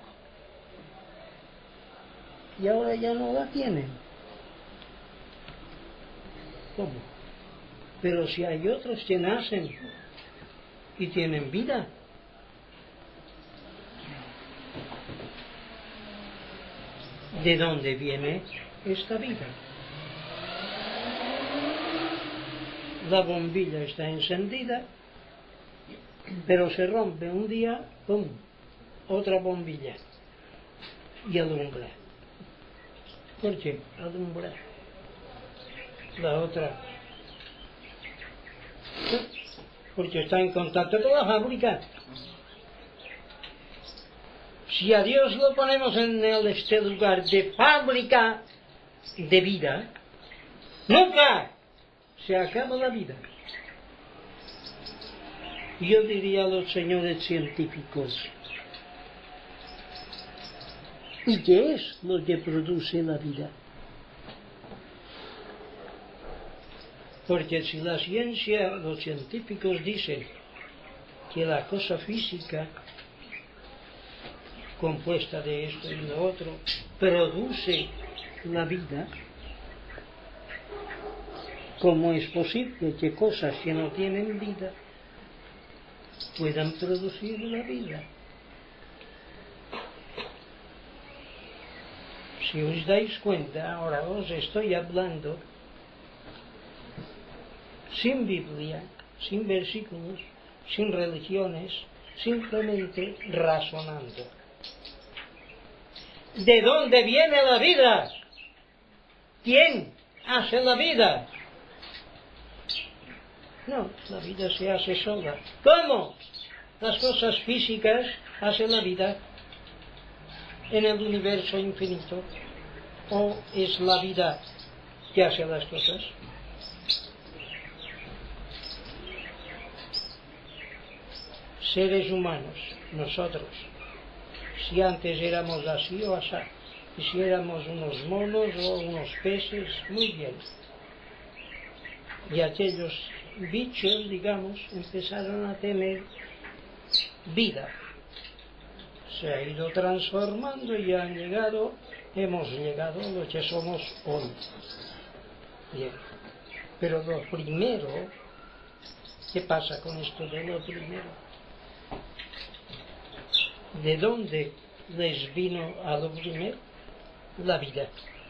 y ahora ya no la tienen. ¿Cómo? Pero si hay otros que nacen y tienen vida, ¿de dónde viene esta vida? La bombilla está encendida, pero se rompe un día, ¡pum!, otra bombilla y alumbra. ¿Por qué alumbra? La otra, porque está en contacto con la fábrica. Si a Dios lo ponemos en el, este lugar de fábrica de vida, nunca se acaba la vida. Yo diría a los señores científicos, ¿y qué es lo que produce la vida? Porque si la ciencia, los científicos dicen que la cosa física compuesta de esto y lo otro produce la vida, ¿cómo es posible que cosas que no tienen vida puedan producir la vida? Si os dais cuenta, ahora os estoy hablando sin Biblia, sin versículos, sin religiones, simplemente razonando. ¿De dónde viene la vida? ¿Quién hace la vida? No, la vida se hace sola. ¿Cómo? Las cosas físicas hacen la vida en el universo infinito. ¿O es la vida que hace las cosas? Seres humanos, nosotros, si antes éramos así o así, y si éramos unos monos o unos peces, muy bien. Y aquellos bichos, digamos, empezaron a tener vida. Se ha ido transformando y han llegado, hemos llegado a lo que somos hoy. Bien. Pero lo primero, ¿qué pasa con esto de lo primero? ¿De dónde les vino a lo primero? La vida.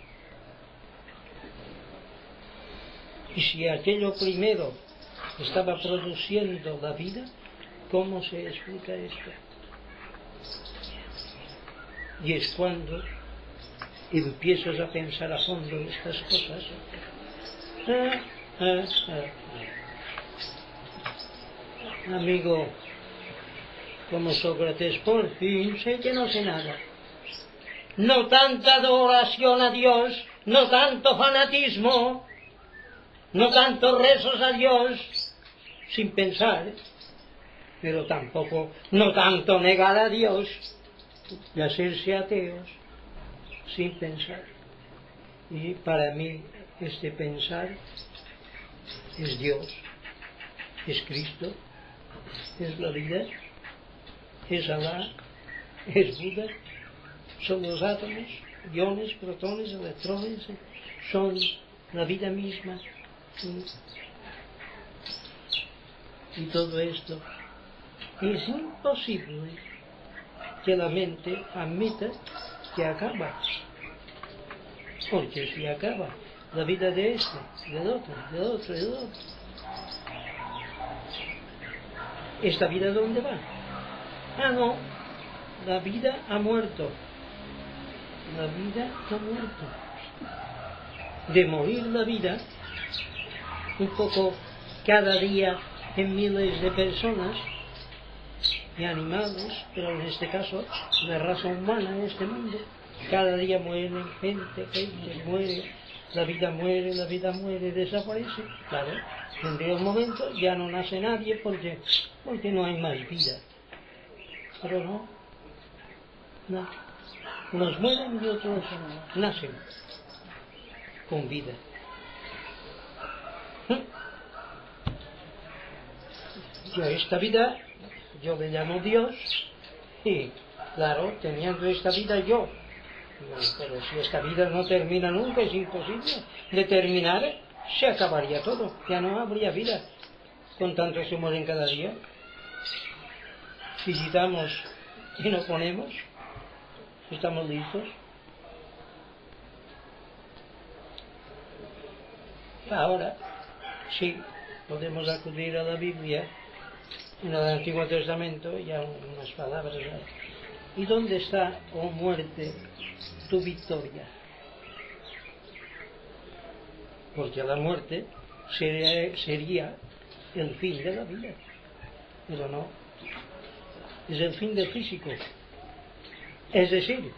Y si aquello primero estaba produciendo la vida, ¿cómo se explica esto? Y es cuando empiezas a pensar a fondo estas cosas. Ah, ah, ah. Amigo, como Sócrates, por fin sé que no sé nada. No tanta adoración a Dios, no tanto fanatismo, no tantos rezos a Dios, sin pensar, pero tampoco, no tanto negar a Dios y hacerse ateos, sin pensar. Y para mí este pensar es Dios, es Cristo, es la vida, es Alá, es Buda, son los átomos, iones, protones, electrones, son la vida misma. Y todo esto es imposible que la mente admita que acaba, porque si acaba la vida de este, del otro, del otro, del otro, ¿esta vida dónde va? Ah, no, la vida ha muerto, la vida ha muerto. De morir la vida, un poco cada día en miles de personas y animales, pero en este caso la raza humana en este mundo, cada día mueren gente, gente muere, la vida muere, la vida muere, desaparece. Claro, vendría un momento, ya no nace nadie porque, porque no hay más vida. Pero no, No. Unos mueren y otros nacen con vida. Yo esta vida, yo me llamo Dios y claro, teniendo esta vida yo, pero si esta vida no termina nunca, es imposible de terminar, se acabaría todo, ya no habría vida con tantos que mueren cada día. Si quitamos y nos ponemos, estamos listos. Ahora sí podemos acudir a la Biblia, en el Antiguo Testamento, ya unas palabras. ¿Y dónde está, oh muerte, tu victoria? Porque la muerte sería, sería el fin de la vida, pero no, es el fin del físico, es decir,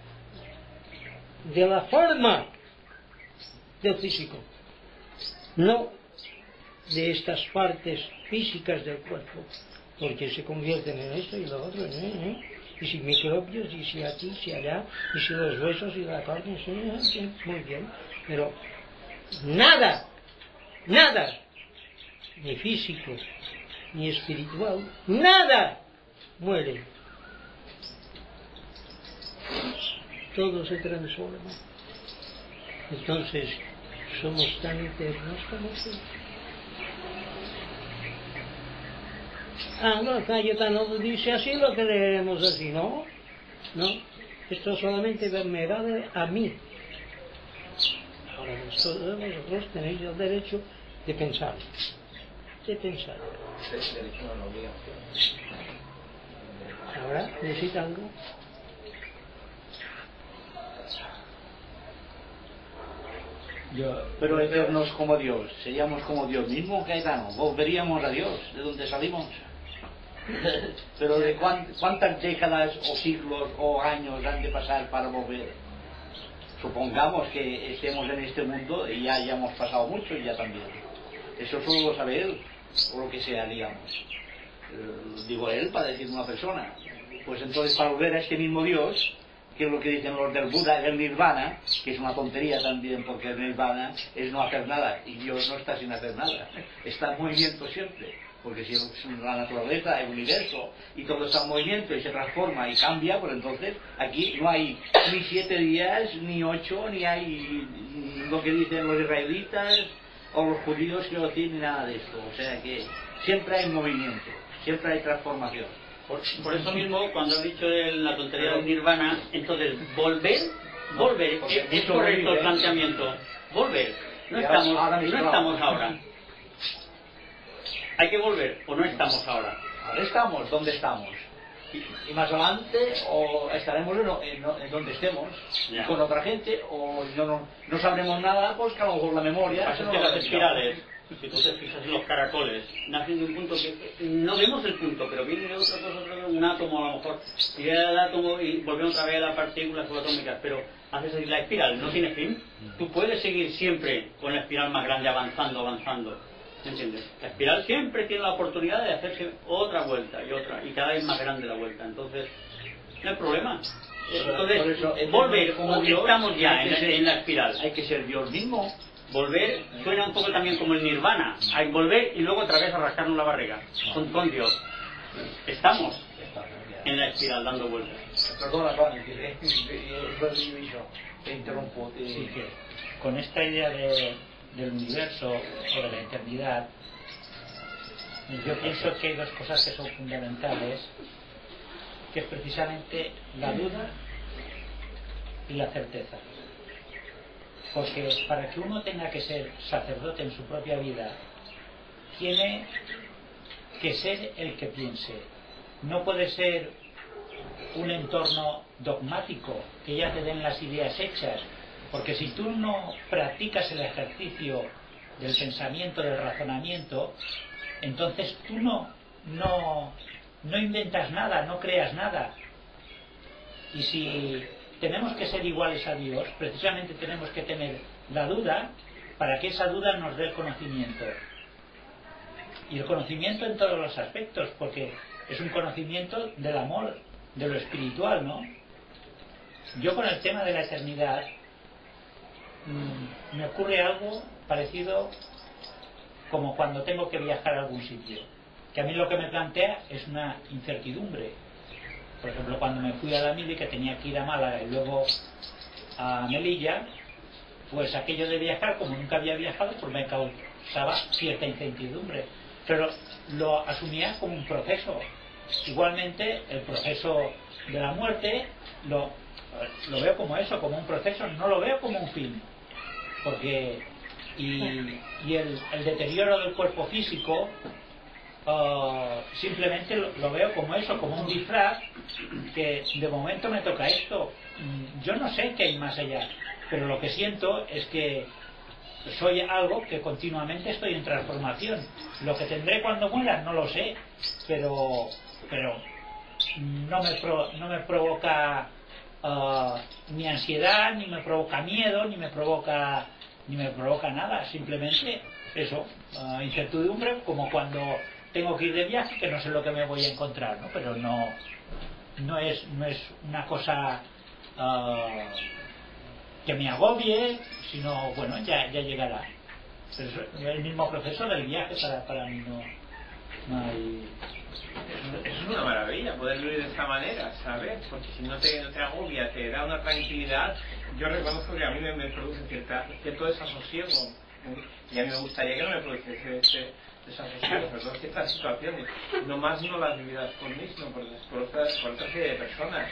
de la forma del físico, no de estas partes físicas del cuerpo, porque se convierten en esto y lo otro, ¿eh? Y si microbios, y si aquí, y si allá, y si los huesos y la carne, ¿sí? Muy bien, pero nada, nada, ni físico, ni espiritual, nada muere. Todo se transforma. Entonces, somos tan eternos como tú. Ah, no, Cayetano dice así, lo creeremos así, ¿no? No, esto solamente me vale a mí. Ahora vosotros, vosotros tenéis el derecho de pensar, de pensar. Ahora, ¿necesita algo? Yo, pero eternos como Dios, seríamos como Dios mismo, Cayetano, volveríamos a Dios, de donde salimos. Pero de cuán, cuántas décadas o siglos o años han de pasar para volver. Supongamos que estemos en este mundo y ya hayamos pasado mucho y ya también. Eso solo lo sabe él, o lo que sea, digamos. Eh, digo él para decir una persona. Pues entonces para volver a este mismo Dios, que es lo que dicen los del Buda, el Nirvana, que es una tontería también, porque el Nirvana es no hacer nada, y Dios no está sin hacer nada, está en movimiento siempre, porque si la naturaleza, el universo, y todo está en movimiento y se transforma y cambia, pues entonces aquí no hay ni siete días, ni ocho, ni hay lo que dicen los israelitas o los judíos que lo tienen, ni nada de esto. O sea que siempre hay movimiento, siempre hay transformación. Por, por eso mismo, cuando he dicho de la tontería del nirvana, entonces volver, volver, no, es, es correcto el planteamiento, volver, no estamos, no estamos ahora. Hay que volver, o no estamos ahora. Ahora estamos, ¿dónde estamos? Y, y más adelante, o estaremos en, en, en donde estemos, yeah. Con otra gente, o no, no, no sabremos nada, pues que a lo mejor la memoria... Se nos las espirales, si tú te fijas en los caracoles, nacen de un punto que no vemos el punto, pero viene de otra cosa, un átomo a lo mejor, y llega el átomo y volvemos otra vez a las partículas subatómicas, pero haces la espiral, no tiene fin. Tú puedes seguir siempre con la espiral más grande avanzando, avanzando. ¿Entiendes? La espiral siempre tiene la oportunidad de hacerse otra vuelta y otra, y cada vez más grande la vuelta. Entonces, no hay problema. Entonces, eso, volver, como Dios, estamos ya en, ser, en la espiral. Hay que ser Dios mismo. Volver suena un poco también como el nirvana. Hay que volver y luego otra vez a rascarnos la barriga. Con, con Dios. Estamos en la espiral dando vueltas. Perdona, Juan, que te interrumpo. Sí, que con esta idea de... del universo o de la eternidad, yo pienso que hay dos cosas que son fundamentales, que es precisamente la duda y la certeza. Porque para que uno tenga que ser sacerdote en su propia vida, tiene que ser el que piense. No puede ser un entorno dogmático que ya te den las ideas hechas. Porque si tú no practicas el ejercicio del pensamiento, del razonamiento, entonces tú no, no, no inventas nada, no creas nada. Y si tenemos que ser iguales a Dios, precisamente tenemos que tener la duda para que esa duda nos dé el conocimiento. Y el conocimiento en todos los aspectos, porque es un conocimiento del amor, de lo espiritual, ¿no? Yo con el tema de la eternidad mmm, me ocurre algo parecido como cuando tengo que viajar a algún sitio, que a mí lo que me plantea es una incertidumbre. Por ejemplo, cuando me fui a la mili, que tenía que ir a Málaga y luego a Melilla, pues aquello de viajar, como nunca había viajado, pues me causaba cierta incertidumbre, pero lo asumía como un proceso. Igualmente el proceso de la muerte lo, lo veo como eso, como un proceso, no lo veo como un fin, porque y, y el, el deterioro del cuerpo físico uh, simplemente lo, lo veo como eso, como un disfraz, que de momento me toca esto. Yo no sé qué hay más allá, pero lo que siento es que soy algo que continuamente estoy en transformación. Lo que tendré cuando muera no lo sé, pero pero no me, pro, no me provoca uh, ni ansiedad, ni me provoca miedo, ni me provoca ni me provoca nada. Simplemente eso, uh, incertidumbre, como cuando tengo que ir de viaje, que no sé lo que me voy a encontrar, ¿no? Pero no no es no es una cosa uh, que me agobie, sino bueno, ya, ya llegará. Pero es el mismo proceso del viaje. Para, para mí no, no hay... Es una maravilla poder vivir de esta manera, ¿sabes? Porque si no te, no te agobia, te da una tranquilidad. Yo reconozco que a mí me, me produce cierta, cierto desasosiego, y a mí me gustaría que no me produciese ese desasosiego, pero ciertas situaciones, no más no las vividas por mí, sino por, por, otras, por otra serie de personas.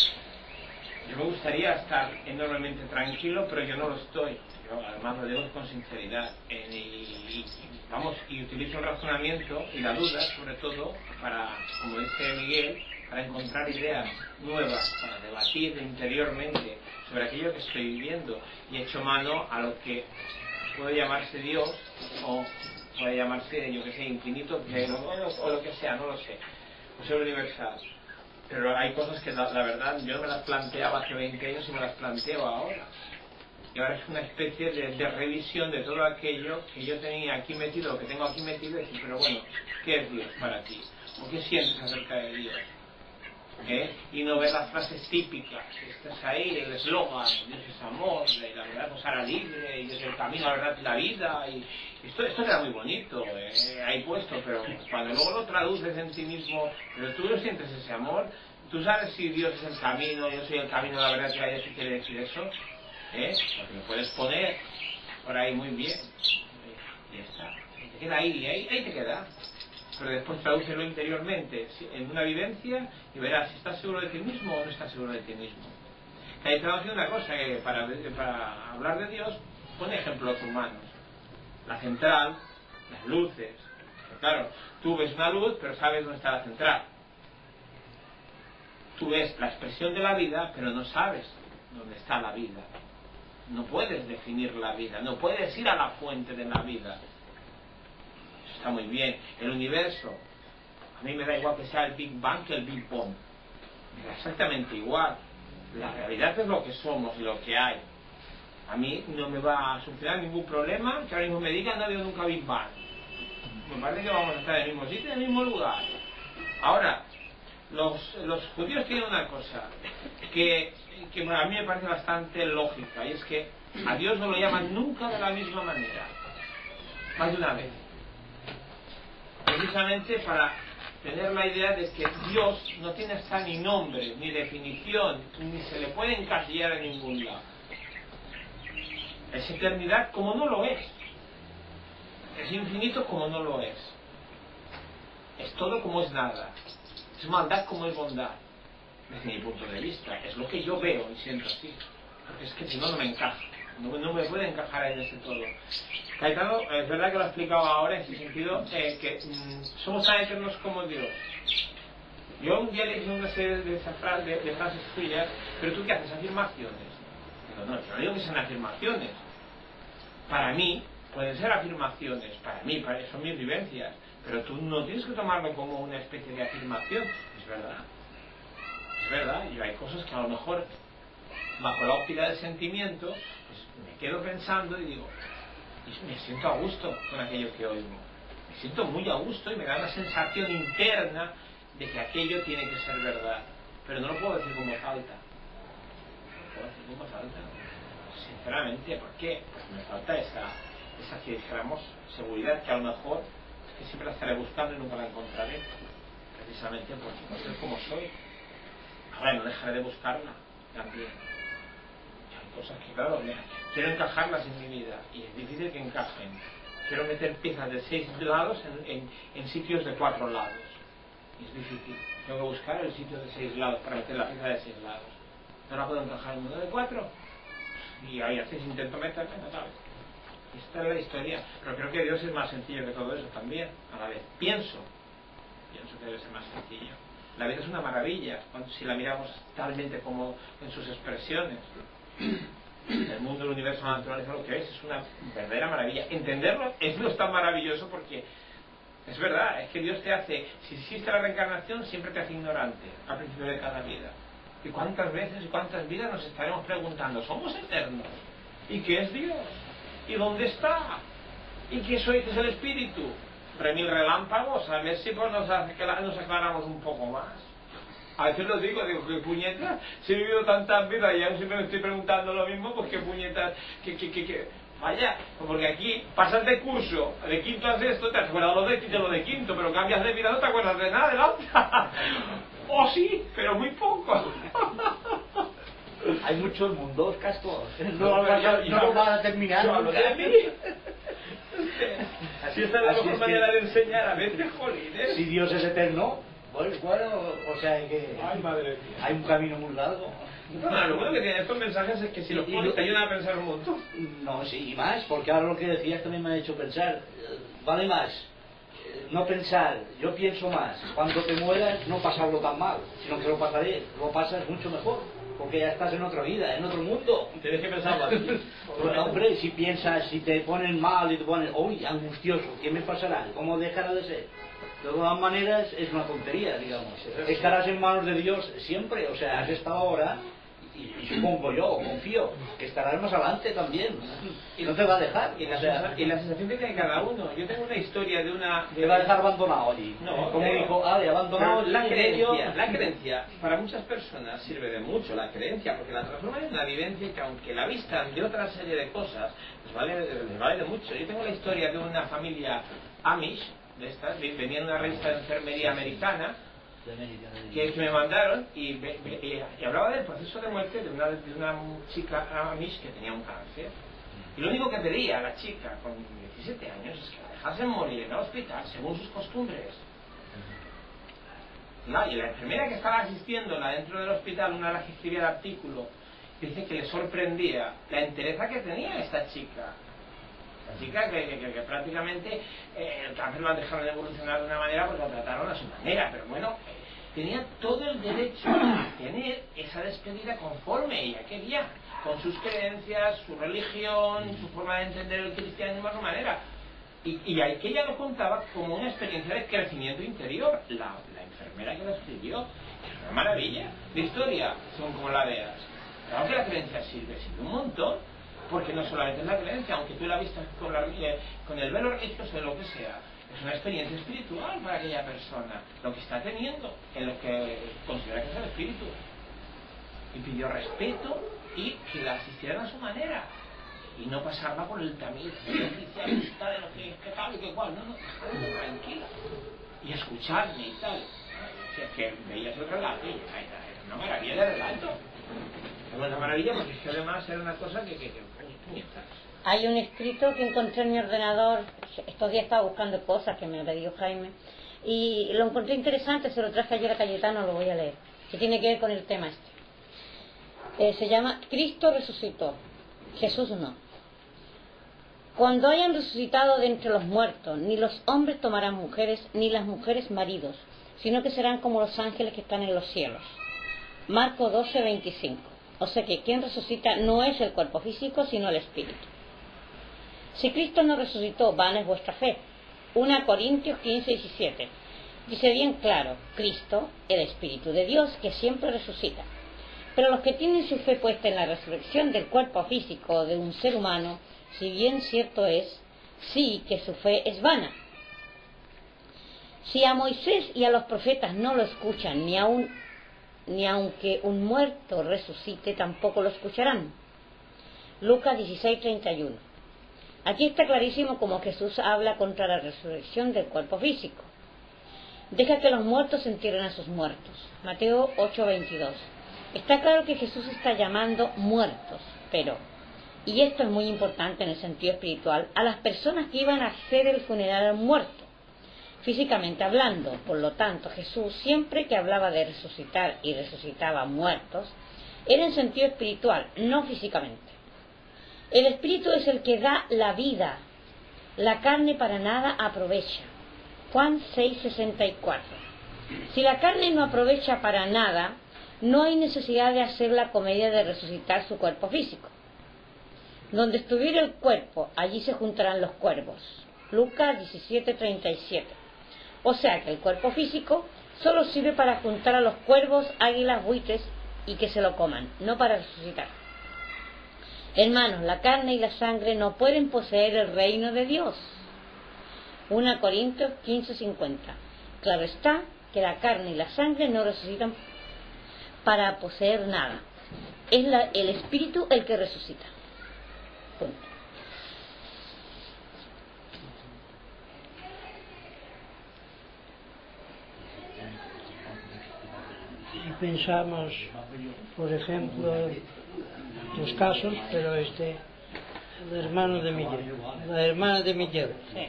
Yo me gustaría estar enormemente tranquilo, pero yo no lo estoy. Yo además lo digo con sinceridad. Eh, y, y, vamos, y utilizo el razonamiento y la duda, sobre todo, para, como dice Miguel, para encontrar ideas nuevas, para debatir interiormente sobre aquello que estoy viviendo. Y he hecho mano a lo que puede llamarse Dios, o puede llamarse, yo que sé, infinito, o, o lo que sea, no lo sé. O ser universal. Pero hay cosas que la, la verdad yo no me las planteaba hace veinte años y me las planteo ahora. Y ahora es una especie de, de revisión de todo aquello que yo tenía aquí metido, que tengo aquí metido, y decir, pero bueno, ¿qué es Dios para ti? ¿O qué sientes acerca de Dios? ¿Eh? Y no ver las frases típicas, estás ahí, el eslogan, Dios es amor, y la verdad nos hará libre, y es el camino a la verdad y la vida, y esto, esto queda muy bonito, eh, ahí puesto, pero cuando luego lo traduces en ti mismo, pero tú no sientes ese amor, tú sabes si Dios es el camino, yo soy el camino, la verdad que hay, si quiere decir eso, ¿eh? Porque lo puedes poner por ahí muy bien, y ya está, te queda ahí, ahí, ahí te queda. Pero después tradúcelo interiormente en una vivencia y verás si estás seguro de ti mismo o no estás seguro de ti mismo. Ahí te vamos a decir una cosa, que para, para hablar de Dios, pone ejemplos humanos. La central, las luces. Pero claro, tú ves una luz, pero sabes dónde está la central. Tú ves la expresión de la vida, pero no sabes dónde está la vida. No puedes definir la vida, no puedes ir a la fuente de la vida. Está muy bien. El universo, a mí me da igual que sea el Big Bang que el Big Bang. Me da exactamente igual. La realidad es lo que somos y lo que hay. A mí no me va a solucionar ningún problema que ahora mismo me digan no ha habido nunca Big Bang. Me parece que vamos a estar en el mismo sitio, en el mismo lugar. Ahora, los, los judíos tienen una cosa que, que a mí me parece bastante lógica, y es que a Dios no lo llaman nunca de la misma manera. Más de una vez. Precisamente para tener la idea de que Dios no tiene hasta ni nombre, ni definición, ni se le puede encasillar en ningún lado. Es eternidad como no lo es. Es infinito como no lo es. Es todo como es nada. Es maldad como es bondad. Desde mi punto de vista. Es lo que yo veo y siento así. Porque es que si no, no me encaja. No, no me puede encajar en ese todo. Caetano, es verdad que lo ha explicado ahora en ese sentido, eh, que mmm, somos tan eternos como Dios. Yo un día le hice una serie de, esas frases, de, de frases tuyas, pero tú ¿qué haces? Afirmaciones. Digo, no, yo no digo que sean afirmaciones. Para mí, pueden ser afirmaciones, para mí, para, son mis vivencias, pero tú no tienes que tomarlo como una especie de afirmación. Es verdad. Es verdad, y hay cosas que a lo mejor, bajo la óptica del sentimiento, pues me quedo pensando y digo, y me siento a gusto con aquello que oigo. Me siento muy a gusto y me da una sensación interna de que aquello tiene que ser verdad. Pero no lo puedo decir como falta. puedo decir con voz alta, sinceramente. ¿Por qué? Pues me falta esa, esa que dijéramos, seguridad, que a lo mejor es que siempre la estaré buscando y nunca la encontraré, precisamente porque no soy como soy. Ahora no dejaré de buscarla también. Y hay cosas que, claro, me, quiero encajarlas en mi vida y es difícil que encajen. Quiero meter piezas de seis lados en, en, en sitios de cuatro lados. Y es difícil. Tengo que buscar el sitio de seis lados para meter la pieza de seis lados. No la puedo encajar en uno de cuatro. Y ahí haces intento meterla, no sabes. Esta es la historia. Pero creo que Dios es más sencillo que todo eso también. A la vez. Pienso. Pienso que debe ser más sencillo. La vida es una maravilla si la miramos talmente como en sus expresiones. El mundo, el universo, la naturaleza, lo que es, es una verdadera maravilla. Entenderlo es no tan maravilloso porque es verdad, es que Dios te hace, si existe la reencarnación, siempre te hace ignorante al principio de cada vida. ¿Y cuántas veces y cuántas vidas nos estaremos preguntando, somos eternos? ¿Y qué es Dios? ¿Y dónde está? ¿Y qué soy? ¿Qué es el espíritu? Remil relámpagos, a ver si pues nos, hace que nos aclaramos un poco más. A veces lo digo, digo, que puñetas, si he vivido tantas vidas y aún siempre me estoy preguntando lo mismo, pues qué puñetas, que, que, que, que, vaya, porque aquí pasas de curso, de quinto a sexto, te acuerdas lo de, de lo de quinto, pero cambias de vida, no te acuerdas de nada de la otra. O sí, pero muy poco. Hay muchos mundos, Castro. No, No, no, yo, yo, no lo van a terminar. Yo hablo de mí. Así está la mejor manera que de enseñar a veces, jolines. Si Dios es eterno, pues bueno, o sea que Ay, madre mía. hay un camino muy largo. Bueno, lo bueno que tienen estos mensajes es que si los Y- y pones lo- te ayudan a pensar un montón. No, sí, y más, porque ahora lo que decías también me ha hecho pensar. eh, Vale más eh, no pensar, yo pienso más. Cuando te mueras, no pasarlo tan mal, sino que lo pasaré, lo pasas mucho mejor, porque ya estás en otra vida, en otro mundo. Tienes que pensarlo así. Bueno, hombre, si piensas, si te ponen mal y te ponen, uy, angustioso, ¿qué me pasará? ¿Cómo dejará de ser? De todas maneras, es una tontería, digamos. Estarás en manos de Dios siempre, o sea, has estado ahora, y, y supongo yo, confío, que estarás más adelante también, y no te va a dejar. Y la, O sea, sensa- y la sensación que tiene cada uno. Yo tengo una historia de una... De te va a dejar abandonado allí. No, como creo. dijo, Ale, abandonado Pero la en medio. creencia, la creencia para muchas personas sirve de mucho, la creencia, porque la transforma en una vivencia que aunque la vistan de otra serie de cosas, les vale, les vale de mucho. Yo tengo la historia de una familia Amish, de estas, venía en una revista de enfermería americana, que, que me mandaron y, ve- ve- y- y hablaba del proceso de muerte de una, de una chica Amish que tenía un cáncer. Y lo único que pedía la chica con diecisiete años es que la dejasen morir en el hospital según sus costumbres. No, y la enfermera que estaba asistiéndola dentro del hospital, una de las que escribía el artículo, dice que le sorprendía la entereza que tenía esta chica. La chica que, que, que prácticamente eh, el cáncer la dejaron de evolucionar de una manera porque la trataron a su manera, pero bueno, eh, tenía todo el derecho a tener esa despedida conforme ella quería, con sus creencias, su religión, su forma de entender el cristianismo a su manera. Y, y ahí que ella lo contaba como una experiencia de crecimiento interior. La, la enfermera que lo escribió, es una maravilla de historia, según como la veas. Claro que la creencia sirve, sirve un montón, porque no solamente es la creencia, aunque tú la vistas con, la, eh, con el velo religioso de lo que sea, es una experiencia espiritual para aquella persona, lo que está teniendo, en lo que considera que es el espíritu. Y pidió respeto y que la asistieran a su manera. Y no pasarla por el tamiz oficialista de lo que, que tal y que cual, no, no, dejarla tranquila. Y escucharme y tal. O sea, que veías el relato y era, era una maravilla de relato. Era una maravilla porque es que además era una cosa que... que, que puñetas. Hay un escrito que encontré en mi ordenador, estos días estaba buscando cosas que me pidió Jaime, y lo encontré interesante, se lo traje ayer a Cayetano, lo voy a leer, que tiene que ver con el tema este. Eh, se llama Cristo resucitó, Jesús no. Cuando hayan resucitado de entre los muertos, ni los hombres tomarán mujeres, ni las mujeres maridos, sino que serán como los ángeles que están en los cielos. Marcos doce, veinticinco. O sea que quien resucita no es el cuerpo físico, sino el espíritu. Si Cristo no resucitó, vana es vuestra fe. primera Corintios quince, diecisiete. Dice bien claro, Cristo, el Espíritu de Dios, que siempre resucita. Pero los que tienen su fe puesta en la resurrección del cuerpo físico de un ser humano, si bien cierto es, sí que su fe es vana. Si a Moisés y a los profetas no lo escuchan, ni aun ni aunque un muerto resucite tampoco lo escucharán. Lucas dieciséis, treinta y uno. Aquí está clarísimo cómo Jesús habla contra la resurrección del cuerpo físico. Deja que los muertos entierren a sus muertos. Mateo ocho, veintidós. Está claro que Jesús está llamando muertos, pero, y esto es muy importante en el sentido espiritual, a las personas que iban a hacer el funeral al muerto, físicamente hablando. Por lo tanto, Jesús, siempre que hablaba de resucitar y resucitaba muertos, era en sentido espiritual, no físicamente. El espíritu es el que da la vida. La carne para nada aprovecha. Juan seis, sesenta y cuatro. Si la carne no aprovecha para nada, no hay necesidad de hacer la comedia de resucitar su cuerpo físico. Donde estuviera el cuerpo, allí se juntarán los cuervos. Lucas diecisiete, treinta y siete. O sea que el cuerpo físico solo sirve para juntar a los cuervos, águilas, buitres y que se lo coman, no para resucitar. Hermanos, la carne y la sangre no pueden poseer el reino de Dios. primera Corintios quince, cincuenta. Claro está que la carne y la sangre no resucitan para poseer nada. Es la, el espíritu el que resucita. Punto. Si pensamos, por ejemplo, los casos, pero este, el hermano de Miguel, la hermana de Miguel, Sí.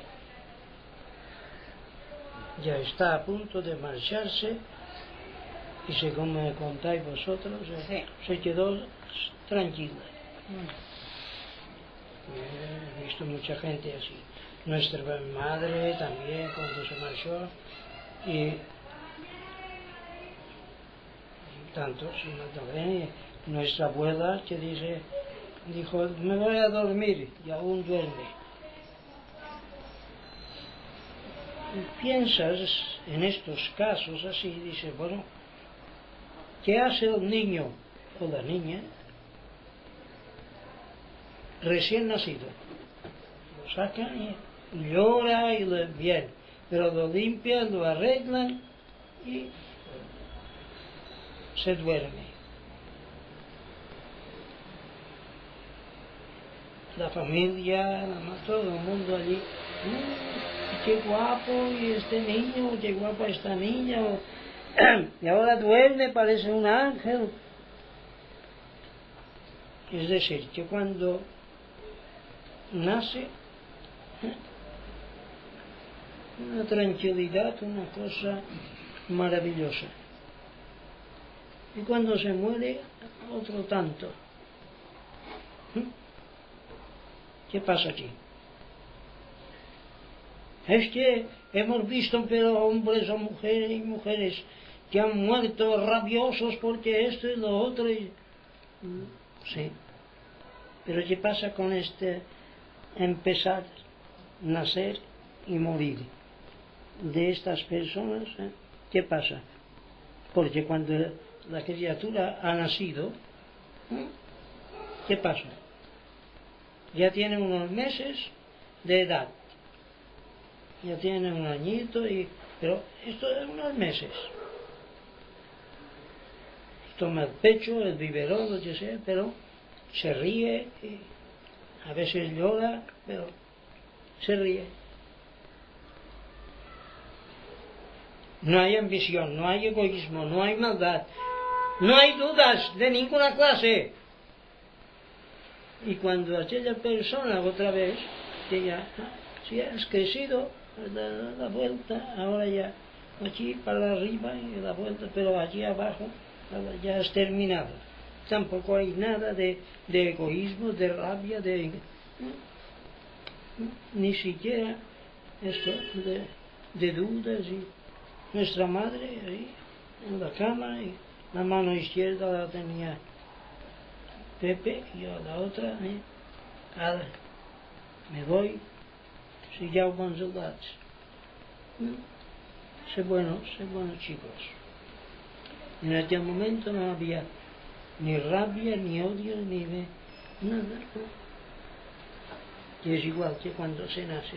ya está a punto de marcharse y según me contáis vosotros, Sí. se quedó tranquila. Mm. He visto mucha gente así. Nuestra madre también cuando se marchó y, y tantos, y Magdalena, y nuestra abuela que dice, dijo, me voy a dormir y aún duerme. Y piensas en estos casos así, dice, bueno, ¿qué hace el niño o la niña recién nacido? Lo sacan y llora y lo bien, pero lo limpian, lo arreglan y se duerme. La familia, todo el mundo allí, mmm, qué guapo y este niño, qué guapa esta niña, y ahora duerme, parece un ángel. Es decir, que cuando nace, una tranquilidad, una cosa maravillosa. Y cuando se muere, otro tanto. ¿Qué pasa aquí? Es que hemos visto pero hombres o mujeres y mujeres que han muerto rabiosos porque esto y lo otro. Y... Sí. Pero ¿qué pasa con este empezar, nacer y morir de estas personas? ¿Eh? ¿Qué pasa? Porque cuando la criatura ha nacido, ¿eh? ¿qué pasa? Ya tiene unos meses de edad, ya tiene un añito, y, pero esto es unos meses. Toma el pecho, el biberón, lo que sea, pero se ríe, y a veces llora, pero se ríe. No hay ambición, no hay egoísmo, no hay maldad, no hay dudas de ninguna clase. Y cuando aquella persona otra vez, que ya, si has crecido, da la vuelta, ahora ya aquí para arriba y la vuelta, pero allí abajo ya has terminado. Tampoco hay nada de, de egoísmo, de rabia, de ni siquiera esto de, de dudas. Y nuestra madre ahí en la cama, y la mano izquierda la tenía Pepe, y a la otra, ¿eh? Ahora me voy, si ya con soldados. ¿Mm? Sé bueno, sé bueno, chicos. En aquel momento no había ni rabia, ni odio, ni de nada, ¿no? Que es igual que cuando se nace.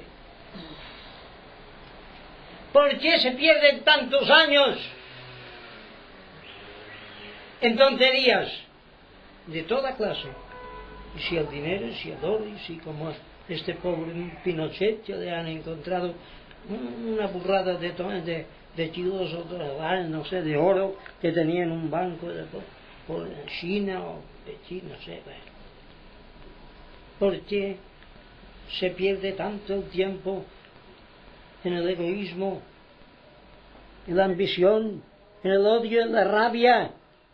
¿Por qué se pierden tantos años? en tonterías de toda clase. Y si el dinero, y si el oro, y si como este pobre Pinochet ya le han encontrado una burrada de, de, de kilos o dólares, no sé, de oro que tenía en un banco de, por, por China o de China, no sé. Bueno. ¿Por qué se pierde tanto el tiempo en el egoísmo, en la ambición, en el odio, en la rabia?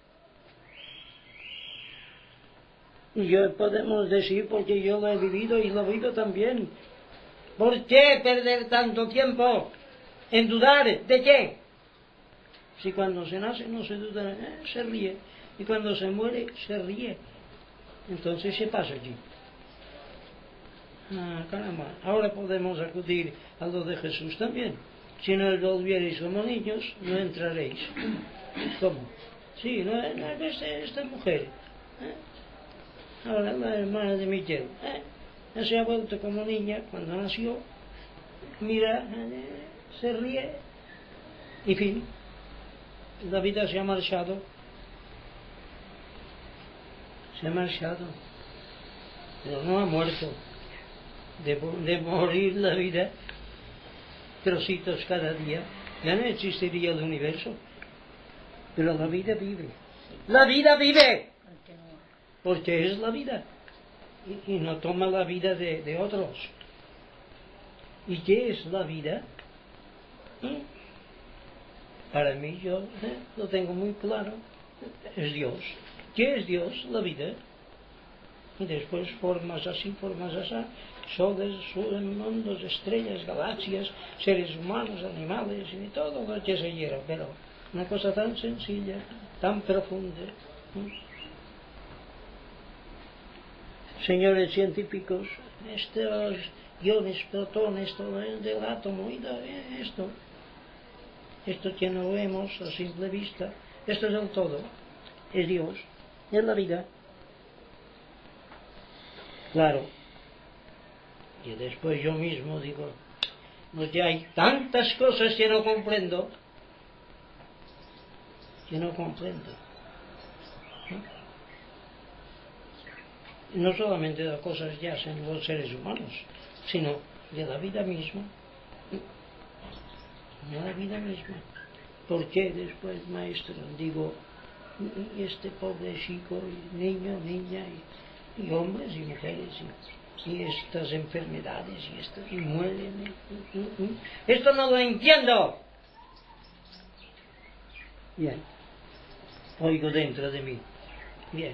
Y yo podemos decir, porque yo lo he vivido y lo vivo también, ¿por qué perder tanto tiempo en dudar? ¿De qué? Si cuando se nace no se duda, eh, se ríe, y cuando se muere se ríe. Entonces, ¿qué pasa aquí? Ah, caramba, ahora podemos acudir a lo de Jesús también. Si no volvierais como niños, no entraréis. ¿Cómo? Sí, no, no es esta mujer. ¿eh? Ahora la hermana de Miguel, ¿eh? se ha vuelto como niña cuando nació, mira, eh, se ríe, y fin, la vida se ha marchado, se ha marchado, pero no ha muerto. De, de morir la vida, trocitos cada día, ya no existiría el universo, pero la vida vive, la vida vive. Porque es la vida y, y no toma la vida de, de otros. ¿Y qué es la vida? ¿Eh? Para mí, yo eh, lo tengo muy claro, es Dios. ¿Qué es Dios? La vida. Y después formas así, formas así, soles, mundos, estrellas, galaxias, seres humanos, animales y todo lo que se quiera, pero una cosa tan sencilla, tan profunda. ¿eh? Señores científicos, estos iones, protones, todo del átomo, y esto, esto que no vemos a simple vista, esto es el todo, es Dios, es la vida. Claro, y después yo mismo digo, porque hay tantas cosas que no comprendo, que no comprendo. ¿no? No solamente de cosas ya en los seres humanos, sino de la vida misma. De la vida misma. ¿Por qué después, maestro, digo, este pobre chico, niño, niña, y, y hombres y mujeres, y, y estas enfermedades, y esto, y mueren? Y, y, y, esto no lo entiendo. Bien. Oigo dentro de mí. Bien.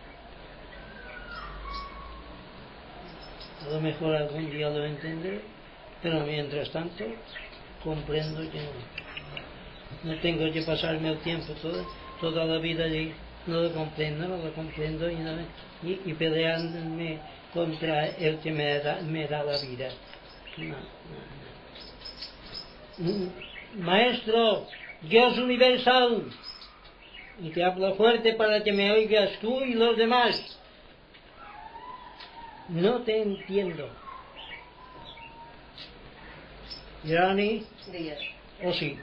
A lo mejor algún día lo entenderé, pero mientras tanto comprendo que no, no tengo que pasarme el tiempo todo, toda la vida y no lo comprendo, no lo comprendo y, no, y, y peleándome contra el que me da, me da la vida. No, no, no. Maestro, Dios universal, y te hablo fuerte para que me oigas tú y los demás. No te entiendo. ¿Irani? ¿O sí?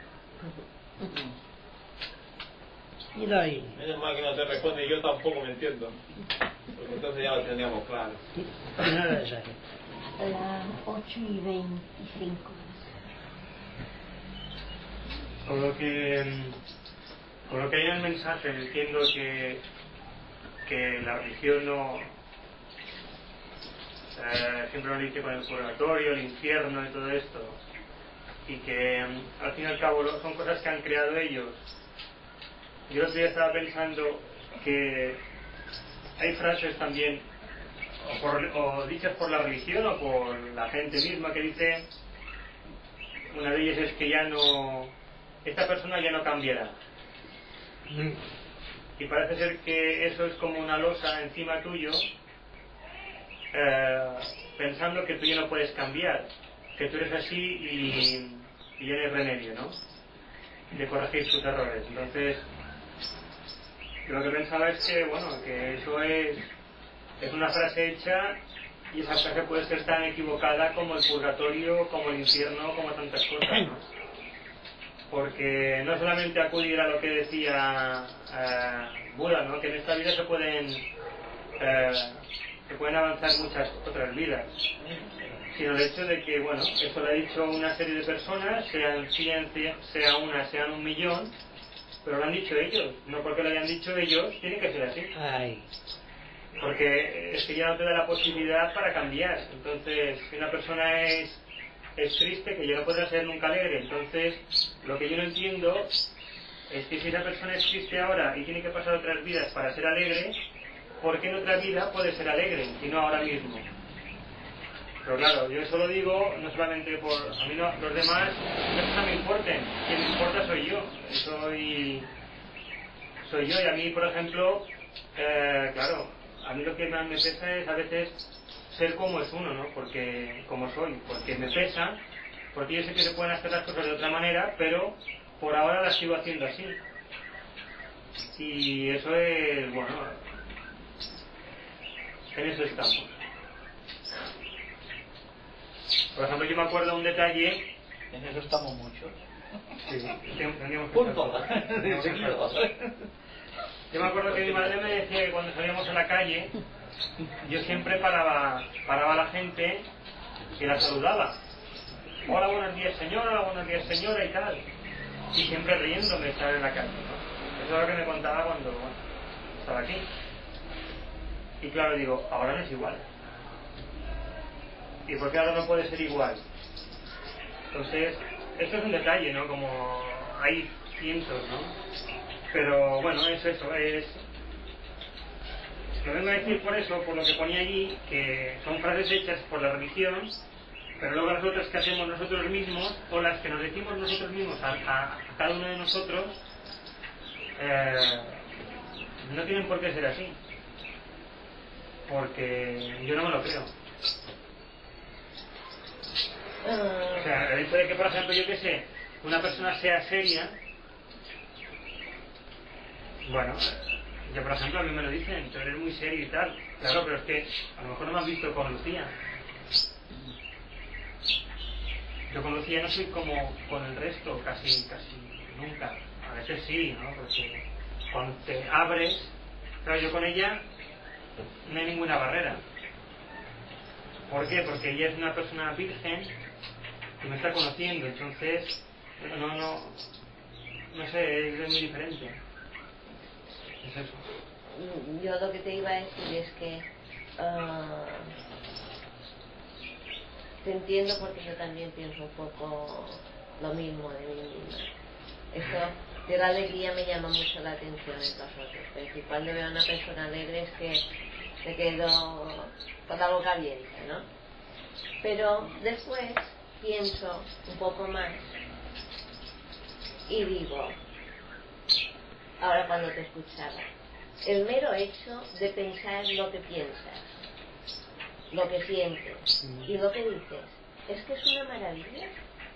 Mira ahí. Menos mal que no te responde y yo tampoco me entiendo. Porque entonces ya lo tendríamos claro. ¿Qué hora es ahí? Las ocho y veinticinco. Con lo que, con lo que hay en el mensaje, entiendo que, que la religión no... Eh, siempre lo dice con el purgatorio, el infierno y todo esto, y que al fin y al cabo son cosas que han creado ellos. Yo el otro día estaba pensando que hay frases también o, por, o dichas por la religión o por la gente misma que dice, una de ellas es que ya no, esta persona ya no cambiará, y parece ser que eso es como una losa encima tuyo, Eh, pensando que tú ya no puedes cambiar, que tú eres así y, y ya no hay remedio, ¿no? De corregir tus errores. Entonces, lo que pensaba es que, bueno, que eso es, es una frase hecha, y esa frase puede ser tan equivocada como el purgatorio, como el infierno, como tantas cosas, ¿no? porque no solamente acudir a lo que decía eh, Buda, ¿no? Que en esta vida se pueden eh, se pueden avanzar muchas otras vidas, sino el hecho de que, bueno, eso lo ha dicho una serie de personas, sean cien, sea una, sean un millón, pero lo han dicho ellos, no porque lo hayan dicho ellos, tiene que ser así. Ay. Porque es que ya no te da la posibilidad para cambiar. Entonces, si una persona es, es triste, que ya no podrá ser nunca alegre. Entonces, lo que yo no entiendo es que si esa persona es triste ahora y tiene que pasar otras vidas para ser alegre, ¿por qué en otra vida puede ser alegre y no ahora mismo? Pero claro, yo eso lo digo no solamente por... A mí no, los demás no me importen. Quien me importa soy yo. Soy, soy yo. Y a mí, por ejemplo, eh, claro, a mí lo que más me pesa es a veces ser como es uno, ¿no? Porque, como soy. Porque me pesa, porque yo sé que se pueden hacer las cosas de otra manera, pero por ahora las sigo haciendo así. Y eso es, bueno, en eso estamos. Por ejemplo, yo me acuerdo un detalle. En eso estamos muchos. Sí, tendríamos que Punto. Yo me acuerdo que mi madre me decía que cuando salíamos a la calle, yo siempre paraba, paraba a la gente y la saludaba. Hola, buenos días señora, buenos días señora y tal. Y siempre riéndome estar en la calle, ¿no? Eso es lo que me contaba cuando, bueno, estaba aquí. Y claro, digo, ahora no es igual. ¿Y por qué ahora no puede ser igual? Entonces, esto es un detalle, ¿no? Como hay cientos, ¿no? Pero bueno, es eso, es... Lo vengo a decir por eso, por lo que ponía allí, que son frases hechas por la religión, pero luego las otras que hacemos nosotros mismos, o las que nos decimos nosotros mismos a, a, a cada uno de nosotros, eh, no tienen por qué ser así. Porque yo no me lo creo. O sea, el hecho de que, por ejemplo, yo que sé, una persona sea seria, bueno, yo por ejemplo a mí me lo dicen, tú eres muy serio y tal, claro, pero es que a lo mejor no me han visto con Lucía. Yo con Lucía no soy como con el resto, casi, casi nunca. A veces sí, ¿no? Porque cuando te abres, claro, yo con ella no hay ninguna barrera. ¿Por qué? Porque ella es una persona virgen que me está conociendo, entonces no, no, no sé, es muy diferente. Es eso. Yo lo que te iba a decir es que uh, te entiendo porque yo también pienso un poco lo mismo de mí misma. Esto de la alegría me llama mucho la atención en vosotros. Pero si cuando veo a una persona alegre es que me quedo con la boca abierta, ¿no? Pero después pienso un poco más y digo, ahora cuando te escuchaba, el mero hecho de pensar lo que piensas, lo que sientes y lo que dices, es que es una maravilla.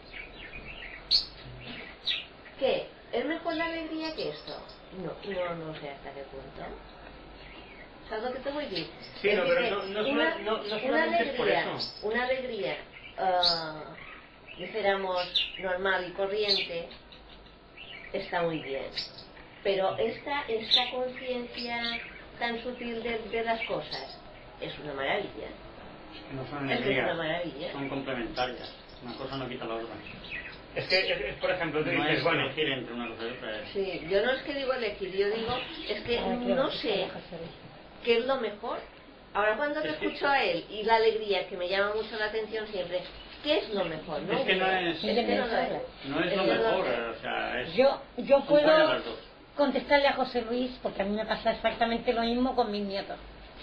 ¿Qué? ¿Es mejor la alegría que esto? No, no, no sé hasta qué punto. ¿Sabes lo que te voy a decir? Sí, es no, decir, pero no, no, una, no, no solamente una alegría, es por eso. Una alegría, uh, dijéramos, normal y corriente, está muy bien. Pero esta, esta conciencia tan sutil de, de las cosas es una maravilla. No son Es que es una alegrías, maravilla. son complementarias. Una cosa no quita la otra. Es que, es, es, por ejemplo, tú No dices, es bueno, elegir entre una cosa y otra. Es... Sí, yo no es que digo elegir, yo digo, es que no sé qué es lo mejor. Ahora cuando te Es que- escucho a él y la alegría que me llama mucho la atención siempre, ¿qué es lo mejor? No Es que no es, es que no lo es. no es Es lo que no mejor, es. o sea, es... Yo, yo acompaña puedo las dos. contestarle a José Luis porque a mí me pasa exactamente lo mismo con mis nietos.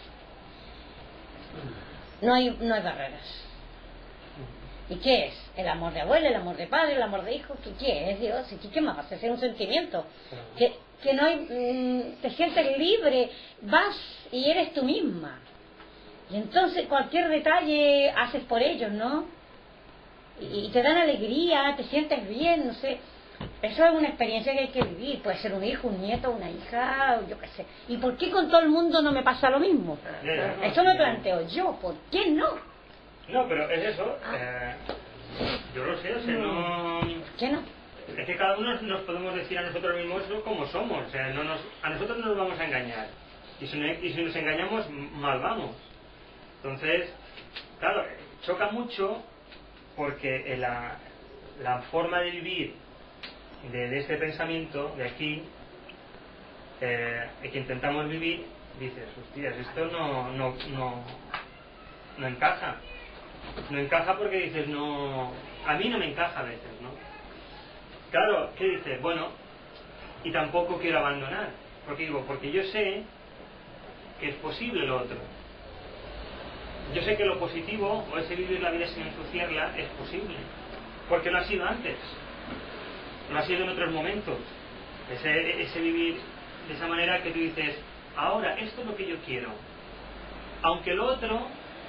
No hay, no hay barreras. ¿Y qué es? El amor de abuelo, el amor de padre, el amor de hijo. ¿Qué, qué es, Dios? ¿Y qué más hace? Es un sentimiento. Que, que no hay, mmm, te sientes libre, vas y eres tú misma. Y entonces cualquier detalle haces por ellos, ¿no? Y, y te dan alegría, te sientes bien, no sé. Eso es una experiencia que hay que vivir. Puede ser un hijo, un nieto, una hija, yo qué sé. ¿Y por qué con todo el mundo no me pasa lo mismo? Eso me planteo yo. ¿Por qué no? no, pero es eso. Eh, yo lo sé, o sea, no. ¿Qué no? Es que cada uno nos podemos decir a nosotros mismos como somos, o sea, no nos, a nosotros no nos vamos a engañar. Y si, y si nos engañamos, mal vamos. Entonces, claro, choca mucho porque la, la forma de vivir de, de este pensamiento de aquí, eh, que intentamos vivir, dices, hostias, esto no, no, no, no encaja. No encaja porque dices, no, a mí no me encaja a veces, ¿no? Claro, ¿qué dices? Bueno, y tampoco quiero abandonar. Porque digo, porque yo sé que es posible lo otro. Yo sé que lo positivo, o ese vivir la vida sin ensuciarla, es posible. Porque lo ha sido antes. Lo ha sido en otros momentos. Ese, ese vivir de esa manera que tú dices, ahora, esto es lo que yo quiero. Aunque lo otro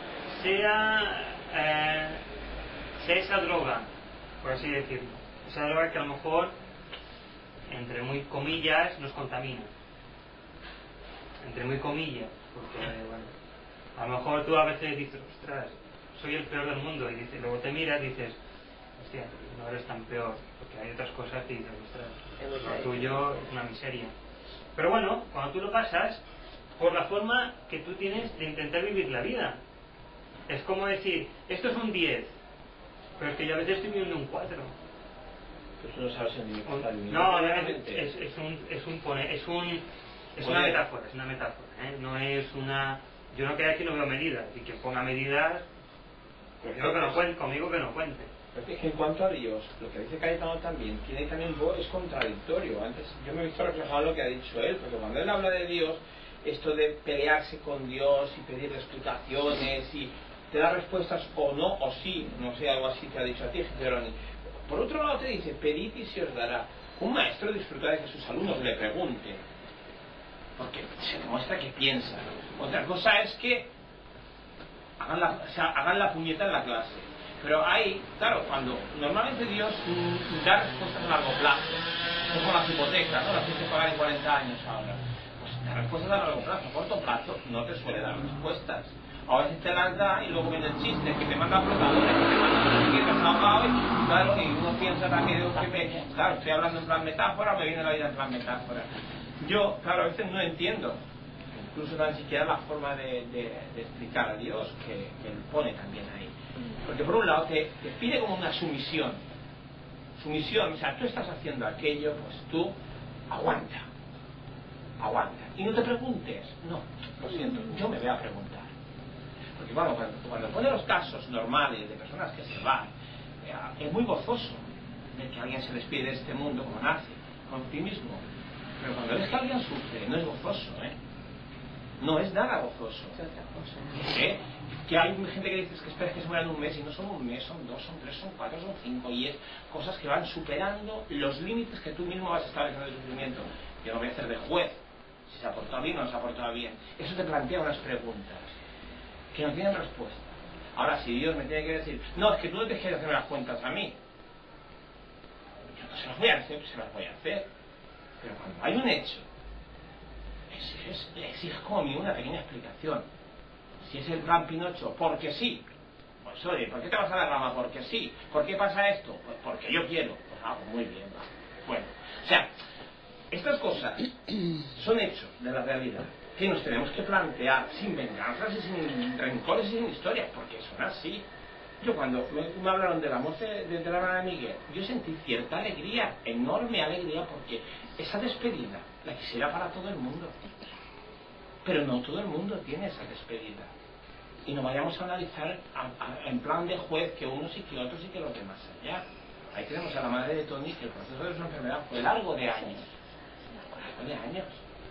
sea, eh, sea esa droga, por así decirlo. Esa droga que a lo mejor, entre muy comillas, nos contamina. Entre muy comillas. Porque, bueno, a lo mejor tú a veces dices, ostras, soy el peor del mundo. Y dices, luego te miras y dices, hostia, no eres tan peor. Porque hay otras cosas que dices, ostras, lo tuyo es una miseria. Pero bueno, cuando tú lo pasas, por la forma que tú tienes de intentar vivir la vida. Es como decir, esto es un diez, pero es que yo a veces estoy viviendo un cuatro. Pues no sabes en mi cuenta. No, obviamente es, es un es un pone, es un es una metáfora, es una metáfora, ¿eh? No es una. Yo no creo que no veo medidas, y que ponga medidas, pues yo que no cuente, conmigo que no cuente. Es que en cuanto a Dios, lo que dice Cayetano también, tiene también es contradictorio. Antes yo me he visto reflejado lo que ha dicho él, porque cuando él habla de Dios, esto de pelearse con Dios y pedirle explicaciones y te da respuestas o no o sí, no sé, algo así te ha dicho a ti, Geroni. Por otro lado te dice, pedid y se os dará. Un maestro disfruta de que sus alumnos le pregunten, porque se demuestra que piensa. Otra cosa es que hagan la, o sea, hagan la puñeta en la clase. Pero hay, claro, cuando normalmente Dios mm, da respuestas a largo plazo, como las hipotecas, ¿no? Las tienes que pagar en cuarenta años ahora. Pues da respuestas a largo plazo, a corto plazo no te suele dar respuestas. A veces te las da y luego viene el chiste, que te manda flotadores, que te manda que te has ahogado y claro, y uno piensa también que me, claro, estoy hablando en plan metáfora, me viene la vida en plan metáfora. Yo, claro, a veces no entiendo, incluso tan siquiera la forma de, de, de explicar a Dios que, que él pone también ahí. Porque por un lado te, te pide como una sumisión, sumisión, o sea, tú estás haciendo aquello, pues tú aguanta, aguanta, y no te preguntes, no, lo siento, yo me voy a preguntar. Porque bueno, cuando, cuando pone los casos normales de personas que se van, eh, es muy gozoso de que alguien se despide de este mundo como nace, con optimismo. Pero cuando ves que alguien sufre, no es gozoso, ¿eh? No es nada gozoso. ¿Eh? Que hay gente que dice que espera que se mueran un mes y no son un mes, son dos, son tres, son cuatro, son cinco, y es cosas que van superando los límites que tú mismo vas estableciendo de sufrimiento. Yo no voy a hacer de juez si se ha portado bien o no se ha portado bien. Eso te plantea unas preguntas que no tienen respuesta. Ahora, si Dios me tiene que decir, no, es que tú no te quieres hacer las cuentas a mí, yo no se las voy a hacer, se las voy a hacer. Pero cuando hay un hecho, exiges, le exiges como mínimo una pequeña explicación. Si es el plan Pinocho, porque sí, pues oye, ¿por qué te vas a la rama? Porque sí. ¿Por qué pasa esto? Pues porque yo quiero. Pues ah, muy bien, va. Bueno, o sea, estas cosas son hechos de la realidad que nos tenemos que plantear sin venganzas y sin rencores y sin historias, porque son así. Yo cuando me, me hablaron de la muerte de, de la hermana de Miguel, yo sentí cierta alegría, enorme alegría, porque esa despedida la quisiera para todo el mundo. Pero no todo el mundo tiene esa despedida. Y no vayamos a analizar a, a, en plan de juez que unos y que otros y que los demás allá. Ahí tenemos a la madre de Tony, que el proceso de su enfermedad fue largo de años. Largo de años.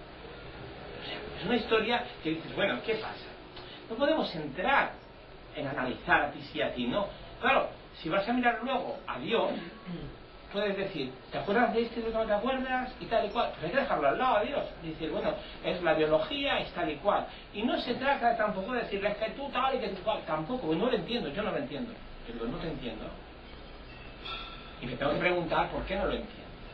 O sea, es una historia que dices, bueno, ¿qué pasa? No podemos entrar en analizar a ti sí, a ti no. Claro, si vas a mirar luego a Dios, puedes decir, ¿te acuerdas de esto y de lo que no te acuerdas? Y tal y cual. Pero hay que dejarlo al lado a Dios. Decir, bueno, es la biología, es tal y cual. Y no se trata tampoco de decirle, es que tú tal y que tú cual. Tampoco, no lo entiendo, yo no lo entiendo. Yo digo, no te entiendo. Y me tengo que preguntar por qué no lo entiendo.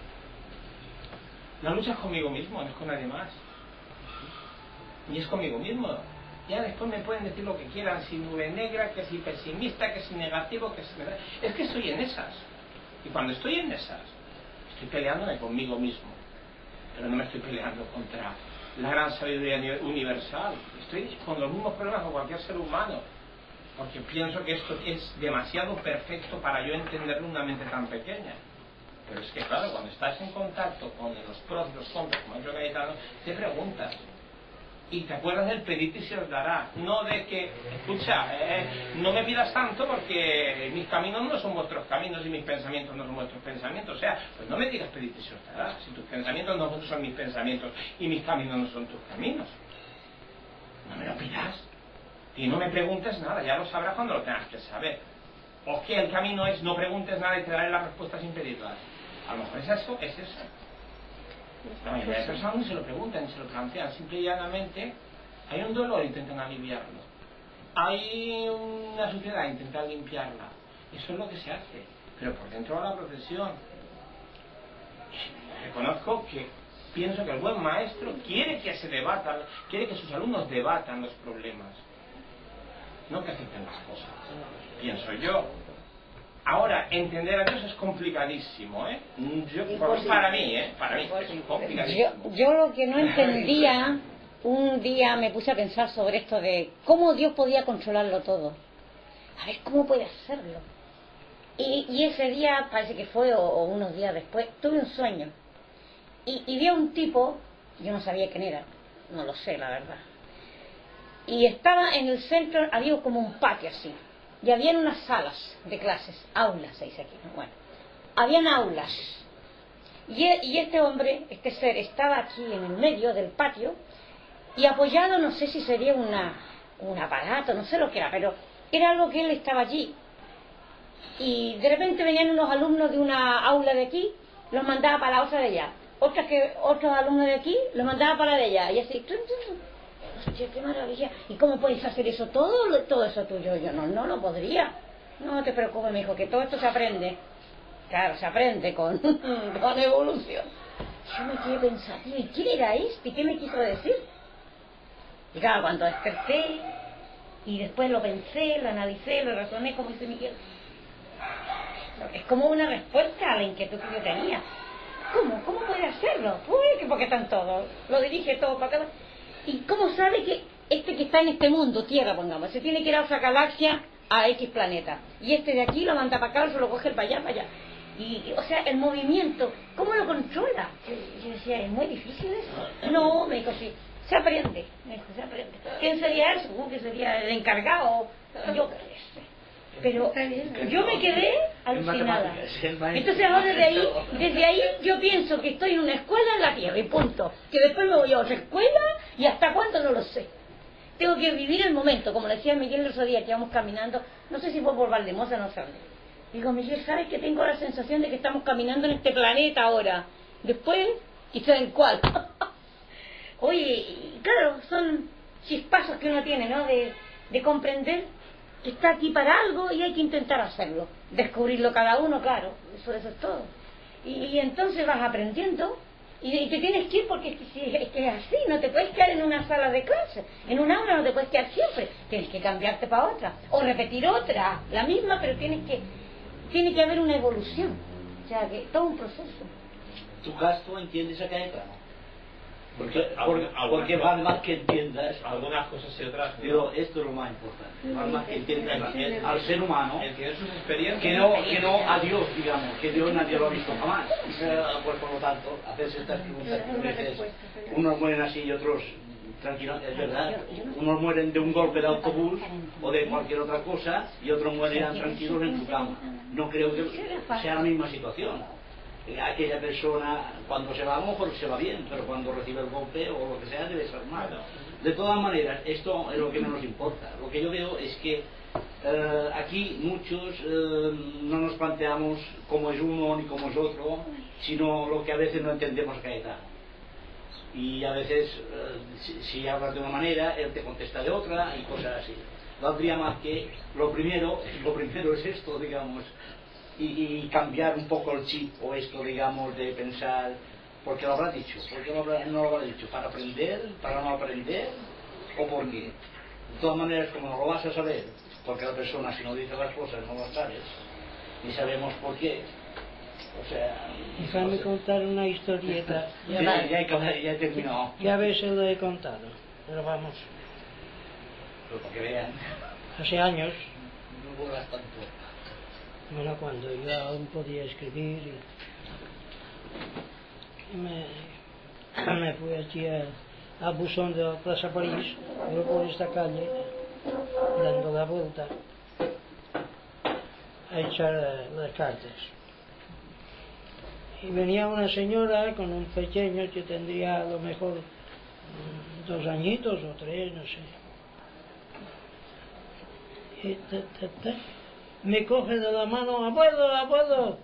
La lucha es conmigo mismo, no es con nadie más. Y es conmigo mismo. Ya después me pueden decir lo que quieran, si nube negra, que si pesimista, que si negativo, que si... Es que estoy en esas. Y cuando estoy en esas, Estoy peleándome conmigo mismo, pero no me estoy peleando contra la gran sabiduría universal. Estoy con los mismos problemas que cualquier ser humano, porque pienso que esto es demasiado perfecto para yo entenderlo en una mente tan pequeña. Pero es que claro, cuando estás en contacto con los pros y los contras, como ha dicho Cayetano, te preguntas y te acuerdas del pedid y se os dará, no de que, escucha, eh, no me pidas tanto porque mis caminos no son vuestros caminos y mis pensamientos no son vuestros pensamientos. O sea, pues no me digas pedid y se os dará, si tus pensamientos no son mis pensamientos y mis caminos no son tus caminos. No me lo pidas y no me preguntes nada, ya lo sabrás cuando lo tengas que saber. O que el camino es no preguntes nada y te daré las respuestas sin pedirlas. A lo mejor es eso, es eso. La mayoría de personas ni se lo preguntan, ni se lo plantean. Simple y llanamente hay un dolor, intentan aliviarlo. Hay una suciedad, intentan limpiarla. Eso es lo que se hace. Pero por dentro va la procesión. Reconozco que pienso que el buen maestro quiere que se debatan, quiere que sus alumnos debatan los problemas. No que acepten las cosas. Pienso yo. Ahora, entender a Dios es complicadísimo, ¿eh? Yo, para mí, ¿eh? Para mí es complicadísimo. Yo, yo lo que no entendía, un día me puse a pensar sobre esto de cómo Dios podía controlarlo todo. A ver, ¿cómo puede hacerlo? Y, y ese día, parece que fue, o, o unos días después, tuve un sueño. Y, y vi a un tipo, yo no sabía quién era, no lo sé, la verdad. Y estaba en el centro, había como un patio así. Y habían unas salas de clases, aulas se dice aquí, ¿no? Bueno, habían aulas. Y, y este hombre, este ser, estaba aquí en el medio del patio y apoyado, no sé si sería una, un aparato, no sé lo que era, pero era algo que él estaba allí. Y de repente venían unos alumnos de una aula de aquí, los mandaba para la otra de allá. Otras que, otros alumnos de aquí, los mandaba para la de allá. Y así, tum, tum, tum. Hostia, qué maravilla. ¿Y cómo puedes hacer eso todo, todo eso tuyo? Yo no, no lo podría. No te preocupes, me dijo, que todo esto se aprende. Claro, se aprende con, con evolución. Yo me quedé pensando, ¿y quién era este? ¿Y qué me quiso decir? Y claro, cuando desperté y después lo pensé, lo analicé, lo razoné, como dice Miguel, es como una respuesta a la inquietud que yo tenía. ¿Cómo? ¿Cómo puede hacerlo? Uy, porque están todos, lo dirige todo para acá. ¿Y cómo sabe que este que está en este mundo, Tierra, pongamos, se tiene que ir a otra galaxia, a X planeta? Y este de aquí lo manda para acá, se lo coge para allá, para allá. Y, o sea, el movimiento, ¿cómo lo controla? Yo decía, ¿es muy difícil eso? No, me dijo, sí, se aprende. Me dijo, se aprende. ¿Quién sería eso? Uh, que sería el encargado. Yo qué sé. Pero yo me quedé alucinada. Entonces ahora desde ahí, desde ahí yo pienso que estoy en una escuela en la Tierra y punto. Que después me voy a otra escuela y hasta cuándo no lo sé. Tengo que vivir el momento, como le decía Miguel el otro día que íbamos caminando, no sé si fue por Valdemosa, no sé dónde. Digo, Miguel, ¿sabes que tengo la sensación de que estamos caminando en este planeta ahora? Después, quizá en cuál. Oye, claro, son chispazos que uno tiene, ¿no? De, de comprender que está aquí para algo y hay que intentar hacerlo. Descubrirlo cada uno, claro, eso, eso es todo. Y, y entonces vas aprendiendo y, y te tienes que ir porque es que, es que es así, no te puedes quedar en una sala de clase, en una aula no te puedes quedar siempre, tienes que cambiarte para otra, o repetir otra, la misma, pero tienes que, tiene que haber una evolución, o sea, que todo un proceso. ¿Tu gasto entiendes a Cayetano? Porque, porque, porque vale más que entiendas algunas cosas y otras no. Pero esto es lo más importante, vale más que entiendas el, al ser humano, el que sus experiencias, que no, que no a Dios, digamos, que Dios nadie lo ha visto jamás. Pues por lo tanto, hacerse estas preguntas que veces unos mueren así y otros tranquilos, es verdad, unos mueren de un golpe de autobús o de cualquier otra cosa y otros mueren tranquilos en su cama. No creo que sea la misma situación. Aquella persona cuando se va a lo mejor se va bien, pero cuando recibe el golpe o lo que sea debe ser malo. De todas maneras, esto es lo que no nos importa. Lo que yo veo es que eh, aquí muchos eh, no nos planteamos cómo es uno ni cómo es otro, sino lo que a veces no entendemos Cayetano. Y a veces eh, si, si hablas de una manera, él te contesta de otra y cosas así. Valdría más que lo primero, lo primero es esto, digamos. Y, y cambiar un poco el chip o esto, digamos, de pensar, porque lo habrá dicho, porque no, habrá, no lo habrá dicho, para aprender, para no aprender, o por qué. De todas maneras, como no lo vas a saber, porque la persona si no dice las cosas no las sabes, ni sabemos por qué, O sea... Déjame contar una historieta. Ya, ya, ya, he, ya he terminado. Ya ves, se lo he contado. Pero vamos. Pero para que vean. Hace años. No borras tanto. Bueno, cuando yo aún podía escribir. Y me, me fui aquí a, al buzón de la Plaza París. Yo por esta calle, dando la vuelta, a echar uh, las cartas. Y venía una señora con un pequeño que tendría a lo mejor um, dos añitos o tres, no sé. Y ta, ta, ta, me coge de la mano, abuelo, abuelo.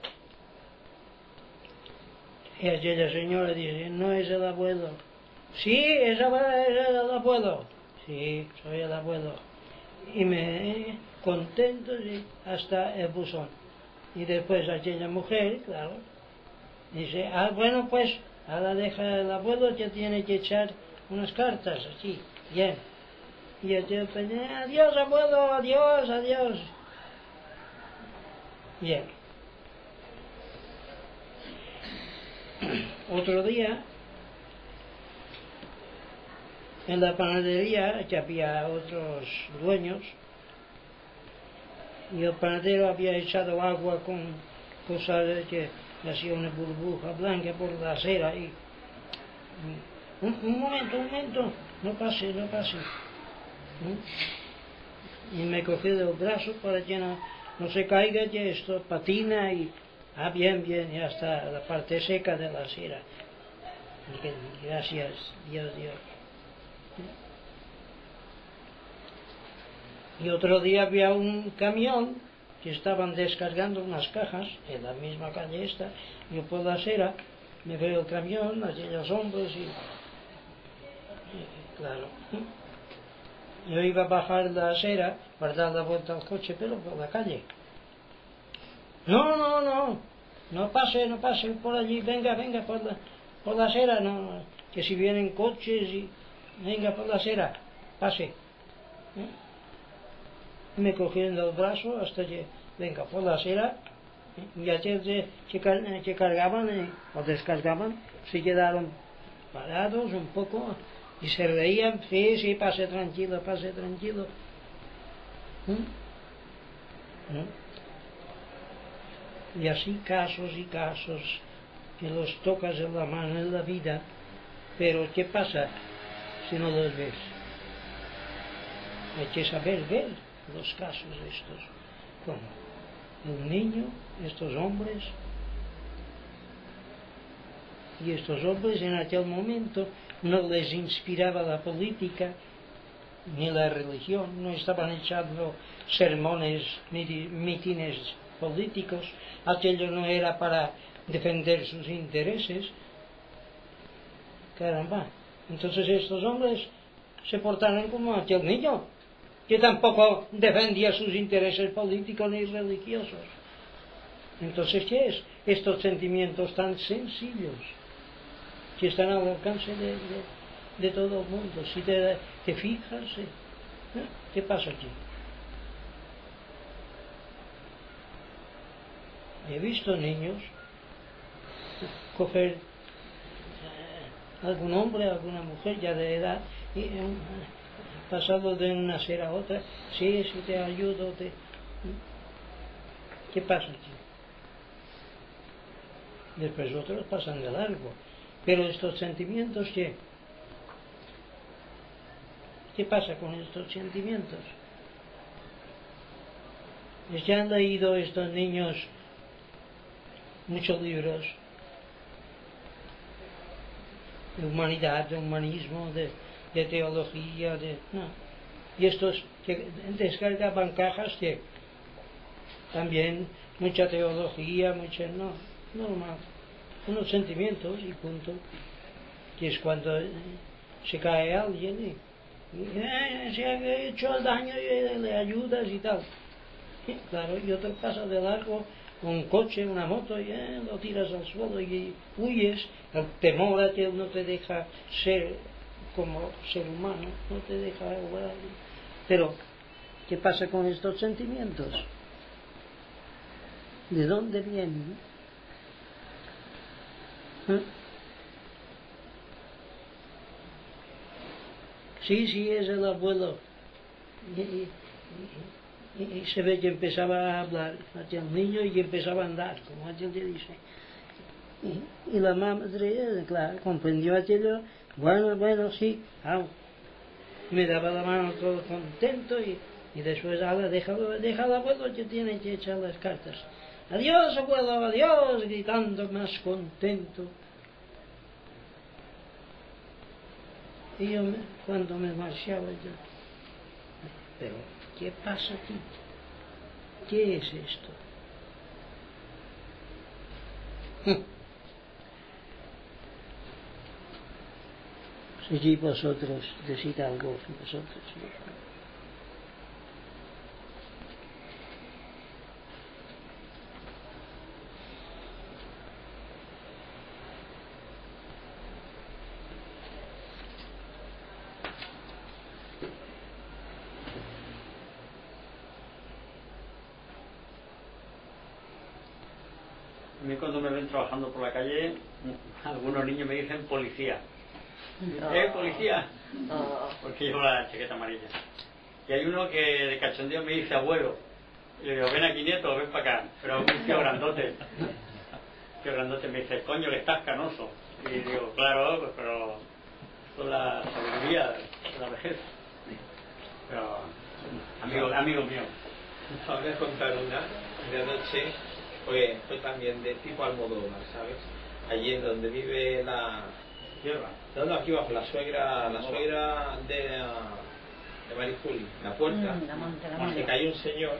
Y aquella señora dice, no es el abuelo. Sí, es el, es el abuelo. Sí, soy el abuelo. Y me contento sí, hasta el buzón. Y después aquella mujer, claro, dice, ah, bueno, pues, ahora deja el abuelo que tiene que echar unas cartas aquí. Bien. Y aquel pendiente, adiós, abuelo, adiós, adiós. Bien. Otro día, en la panadería, que había otros dueños, y el panadero había echado agua con cosas que hacía una burbuja blanca por la acera y un, un momento, un momento, no pase, no pase. ¿Mm? Y me cogió del brazo para que no, no se caiga, que esto patina y ah, bien, bien, ya está la parte seca de la acera. Gracias, Dios, Dios. Y otro día había un camión que estaban descargando unas cajas en la misma calle esta. Yo por la acera me veo el camión, aquellos hombres y, y claro, yo iba a bajar la acera para dar la vuelta al coche, pero por la calle. No, no, no, no pase, no pase por allí, venga, venga por la, por la acera, no, que si vienen coches y venga por la acera, pase. ¿Eh? Me cogieron del brazo hasta que venga por la acera, ¿eh? Y aquellos que, que cargaban eh, o descargaban se quedaron parados un poco y se reían, sí, sí, pase tranquilo, pase tranquilo. ¿Eh? ¿Eh? Y así casos y casos que los tocas en la mano en la vida, pero ¿qué pasa si no los ves? Hay que saber ver los casos estos, como el niño, estos hombres, y estos hombres en aquel momento no les inspiraba la política ni la religión, no estaban echando sermones ni mitines políticos, aquello no era para defender sus intereses. Caramba, entonces estos hombres se portaron como aquel niño, que tampoco defendía sus intereses políticos ni religiosos. Entonces, ¿qué es? Estos sentimientos tan sencillos que están al alcance de, de, de todo el mundo. Si te, te fijas, ¿eh? ¿Qué pasa aquí? He visto niños coger eh, algún hombre, alguna mujer ya de edad y eh, pasado de una acera a otra, sí, si te ayudo, te... ¿qué pasa aquí? Después otros pasan de largo, pero estos sentimientos, ¿qué? ¿Qué pasa con estos sentimientos? Ya han leído estos niños muchos libros de humanidad, de humanismo, de, de teología, de no. Y estos que descargaban cajas que también mucha teología, mucha no, normal, unos sentimientos y punto, que es cuando se cae alguien y, y eh, se ha hecho el daño y le ayudas y tal. Y, claro, y otro pasa de largo, un coche, una moto, y eh, lo tiras al suelo y huyes. El temor a que no te deja ser como ser humano, no te deja obrar. Pero, ¿qué pasa con estos sentimientos? ¿De dónde vienen? ¿Eh? Sí, sí, es el abuelo. Y, y, y, y se ve que empezaba a hablar hacia el niño y que empezaba a andar, como alguien le dice. Y, y la madre, claro, comprendió aquello. Bueno, bueno, sí, ah, me daba la mano todo contento y, y después, ahora deja, deja al abuelo que tiene que echar las cartas. Adiós, abuelo, adiós, gritando más contento. Y yo, me, cuando me marchaba, yo, pero, ¿qué pasa aquí? ¿Qué es esto? Si vosotros decís algo, vosotros. A mí cuando me ven trabajando por la calle, algunos niños me dicen policía. No. ¿Eh, policía? No. Porque llevo la chaqueta amarilla. Y hay uno que de cachondeo me dice abuelo. Y le digo, ven aquí nieto, ven para acá. Pero un tío grandote. Tío grandote me dice, coño, que estás canoso. Y digo, claro, pues, pero esto es la sabiduría de la vejez. Pero, amigo, amigo mío. Os voy a contar una de anoche, fue, fue también de tipo Almodóvar, ¿sabes? Allí en donde vive la... Tierra. No, no, aquí abajo, la suegra, la suegra de, de Marijuli, la puerta. Mm, la monte, la Se monte. cayó un señor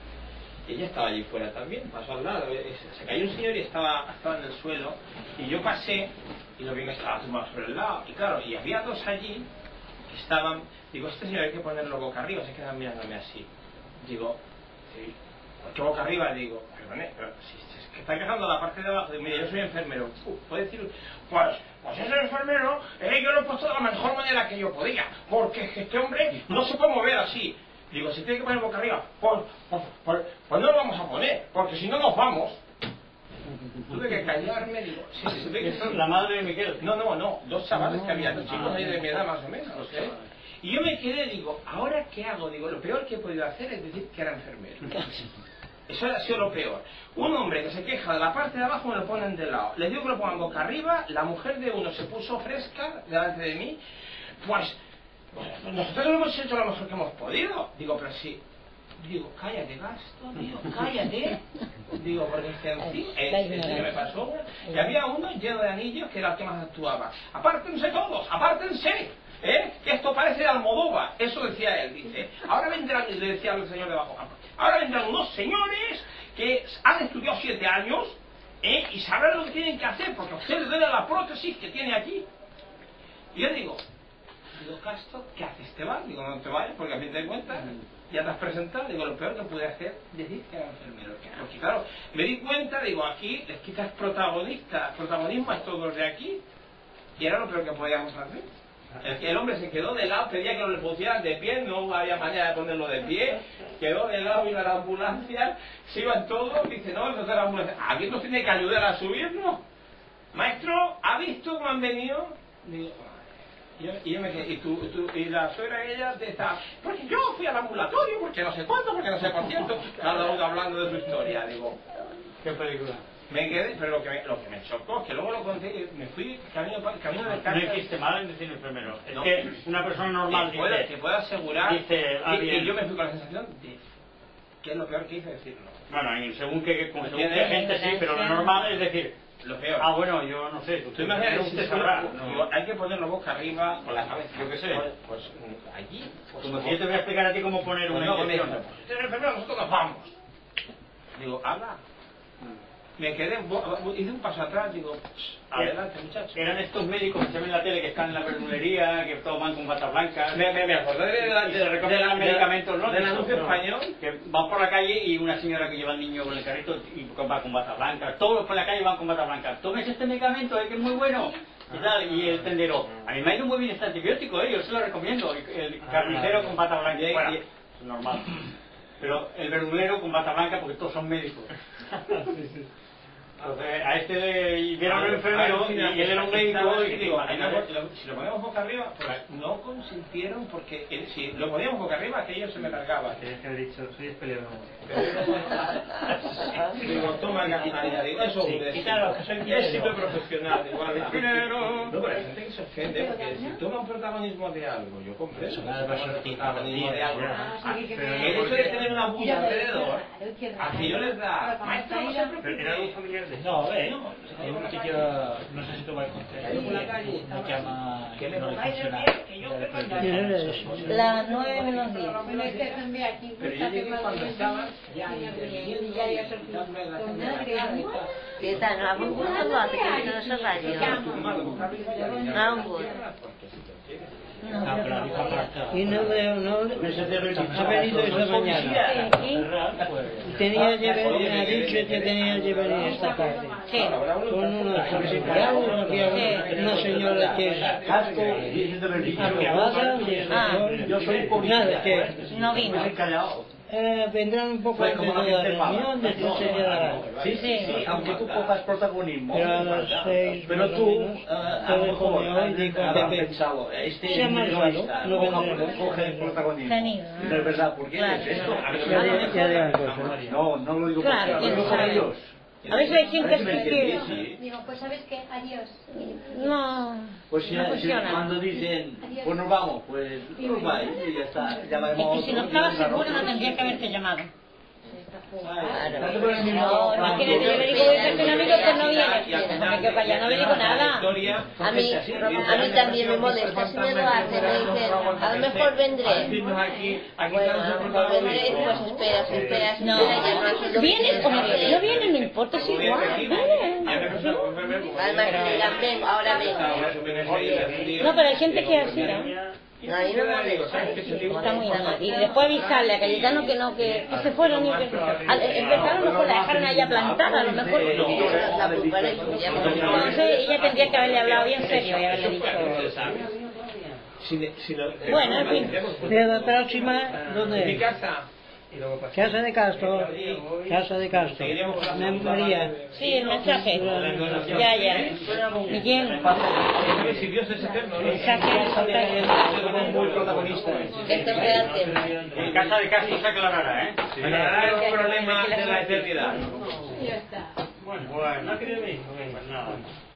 y ella estaba allí fuera también, pasó al lado. Se cayó un señor y estaba, estaba en el suelo y yo pasé y lo vi que estaba tumbado sobre el lado. Y claro, y había dos allí que estaban, digo, este señor hay que ponerlo boca arriba, se quedan mirándome así. Digo, sí, ¿por qué boca arriba? Digo, perdone, pero si, si es que está quejando la parte de abajo. Digo, mire, yo soy enfermero. Uh, ¿puede decir? Pues, pues ese enfermero, eh, yo lo he puesto de la mejor manera que yo podía, porque es que este hombre no se puede mover así. Digo, si tiene que poner boca arriba, pues, pues, pues, pues no lo vamos a poner, porque si no nos vamos. Tuve que callarme, digo, sí, sí, tuve que... La madre de Miguel. No, no, no, dos chavales que había, dos chicos ahí de mi edad más o menos, ¿eh? Y yo me quedé, digo, ¿ahora qué hago? Digo, lo peor que he podido hacer es decir que era enfermero. Eso ha sido lo peor. Un hombre que se queja de la parte de abajo me lo ponen de lado. Les digo que lo pongan boca arriba, la mujer de uno se puso fresca delante de mí. Pues, pues nosotros lo hemos hecho lo mejor que hemos podido. Digo, pero sí. Digo, cállate, gasto, digo, cállate. Digo, porque es que en fin, eso que me pasó. Y había uno lleno de anillos que era el que más actuaba. Apártense todos, apártense. ¿Eh? Que esto parece de Almodóvar. Eso decía él, dice. Ahora vendrán, le decía el señor de abajo, ahora vendrán unos señores que han estudiado siete años, ¿eh? Y sabrán lo que tienen que hacer, porque a usted le duele la prótesis que tiene aquí. Y yo digo, digo, Castro, ¿qué haces? ¿Te vas? Digo, no te vayas, porque a fin de cuentas ya te has presentado. Digo, lo peor que pude hacer es decir que era enfermero. Porque claro, me di cuenta, digo, aquí les quitas protagonista, protagonismo a estos dos de aquí, y era lo peor que podíamos hacer. El, el hombre se quedó de lado, pedía que no le pusieran de pie, no había manera de ponerlo de pie, quedó de lado, vino a la ambulancia, se iban todos, dice, no, entonces la ambulancia, ¿alguien nos tiene que ayudar a subirnos? Maestro, ¿ha visto cómo han venido? Digo, y yo, y yo me quedé, y, tú, tú, y la suegra ella está, porque yo fui al ambulatorio, porque no sé cuánto, porque no sé por ciento, cada uno hablando de su historia, digo, ¿qué película? Me quedé, pero lo que me, lo que me chocó, que luego lo conté, me fui camino, camino de casa. No hiciste mal en decir enfermero. Es no, que una persona normal te puedo, dice... te puedo asegurar, dice, ah, y, bien. y yo me fui con la sensación de que es lo peor que hice decirlo. Bueno, y según qué, con según qué ¿Entiendes? gente sí, pero lo normal es decir... Lo peor. Ah, bueno, yo no sé. Tú imaginas, usted si sabrá. no, No. digo, hay que ponerlo boca arriba con la cabeza. Yo qué sé. Pues, pues allí. Pues, Como si yo te voy a explicar a ti cómo poner pues una no, me inyección. dijo, pues usted es enfermero, nosotros nos vamos. Digo, habla. Me quedé, hice un paso atrás, digo, adelante muchachos. Eran estos médicos que se ven en la tele que están en la verdulería, que todos van con batas blancas. Me, me, me acordé de la, y se recomiendan de, medicamentos, ¿no? Del anuncio No, español. Que van por la calle y una señora que lleva al niño con el carrito y va con batas blancas. Todos por la calle van con batas blancas. Tomes este medicamento, eh, que es muy bueno. Y, tal, y el tendero, a mí me ha ido muy bien este antibiótico, eh, yo se lo recomiendo. El, el carnicero con batas blancas, Y- bueno, y- es normal. Pero el verdulero con bata blanca porque todos son médicos. Entonces, a este le vieron un enfermero y él era un médico y digo, si lo ponemos boca arriba, pues no consintieron porque eh, si lo poníamos boca arriba, aquello se me cargaba. Tienes que haber dicho, soy espeleólogo. Digo, toma capital, eso es claro, que soy éxito profesional, igual. No, pero hay gente que se ofende porque si toma un protagonismo de algo, yo comprendo. Protagonismo de algo. El hecho de tener una bulla alrededor, aquello les da. Maestro, no se preocupe. ¿Era algún familiar de No, eh, hay un sitio, no sé si tú vas a encontrar, no llama, que no le funciona. Las nueve menos diez. Pero yo llegué cuando estaba ya ¿Qué tal? ¿No hago un gusto o hace que no se radio? No hago un gusto. Ah, pero la misma parte. Y no veo, no, ha venido esta mañana. Tenía que venir, me ha dicho que tenía que venir esta tarde. Con unos certificados, había una señora que es aprobada, nada, que No vino. eh, vendrán un poco antes de la reunión, después se quedarán. Sí, sí, sí, aunque tú cojas protagonismo. Pero a las seis, Pero más o tú, menos, eh, a te lo dejo mejor, de hoy, digo, habrás Pepe. pensado, este Se ha marchado, individualista, no coja- vendremos. coge el protagonismo. Tenido, ¿no? Es verdad, ¿por qué Claro. es esto? A ver, Ya de- ya de la cosa. No, no lo digo por Claro, ti, lo quién digo por sabe. ellos. A veces hay gente Sí, que... sí. Digo, pues sabes qué, adiós. No, Pues si, no si funciona. cuando dicen, pues nos vamos, pues nos vais y ya está. Es Llamaremos que si no otro, estaba y otra seguro no noche. tendría que haberte llamado. Claro. No te pones mismo No, plan. imagínate, yo le digo, voy a hacer un amigo que no viene. No me quedo callada, no le digo nada. A mí, a mí también me molesta. Si me Duarte me dicen, a lo mejor vendré. Bueno, a lo mejor vendré, pues esperas, esperas, No, esperas, ya no haces lo que vienes o no tienes que vienes, no hacer. vienes, no importa, es igual, viene. Además que digan, vengo, ahora vengo. No, pero hay gente que es así, ¿no? No, a mí me molesta. Está muy mal. Y después avisarle a Cayetano que no, que, que se fueron y que... Al, empezar a lo mejor la dejaron allá plantada, a lo mejor... La culpa es suya. Entonces ella tendría que haberle hablado bien serio y haberle dicho... Bueno, en fin. De la próxima, ¿dónde Mi es? casa. Casa de Castro. Casa de Castro. María. Sí, el mensaje. Ya, ya. Miguel. Si Dios es eterno, ¿no? Mensaje de Santa Muy protagonista. Esto se hace. En casa de casi se aclarará, ¿eh? Aclarar un problema de la eternidad. Ya está. Bueno, no quería venir. Pues nada.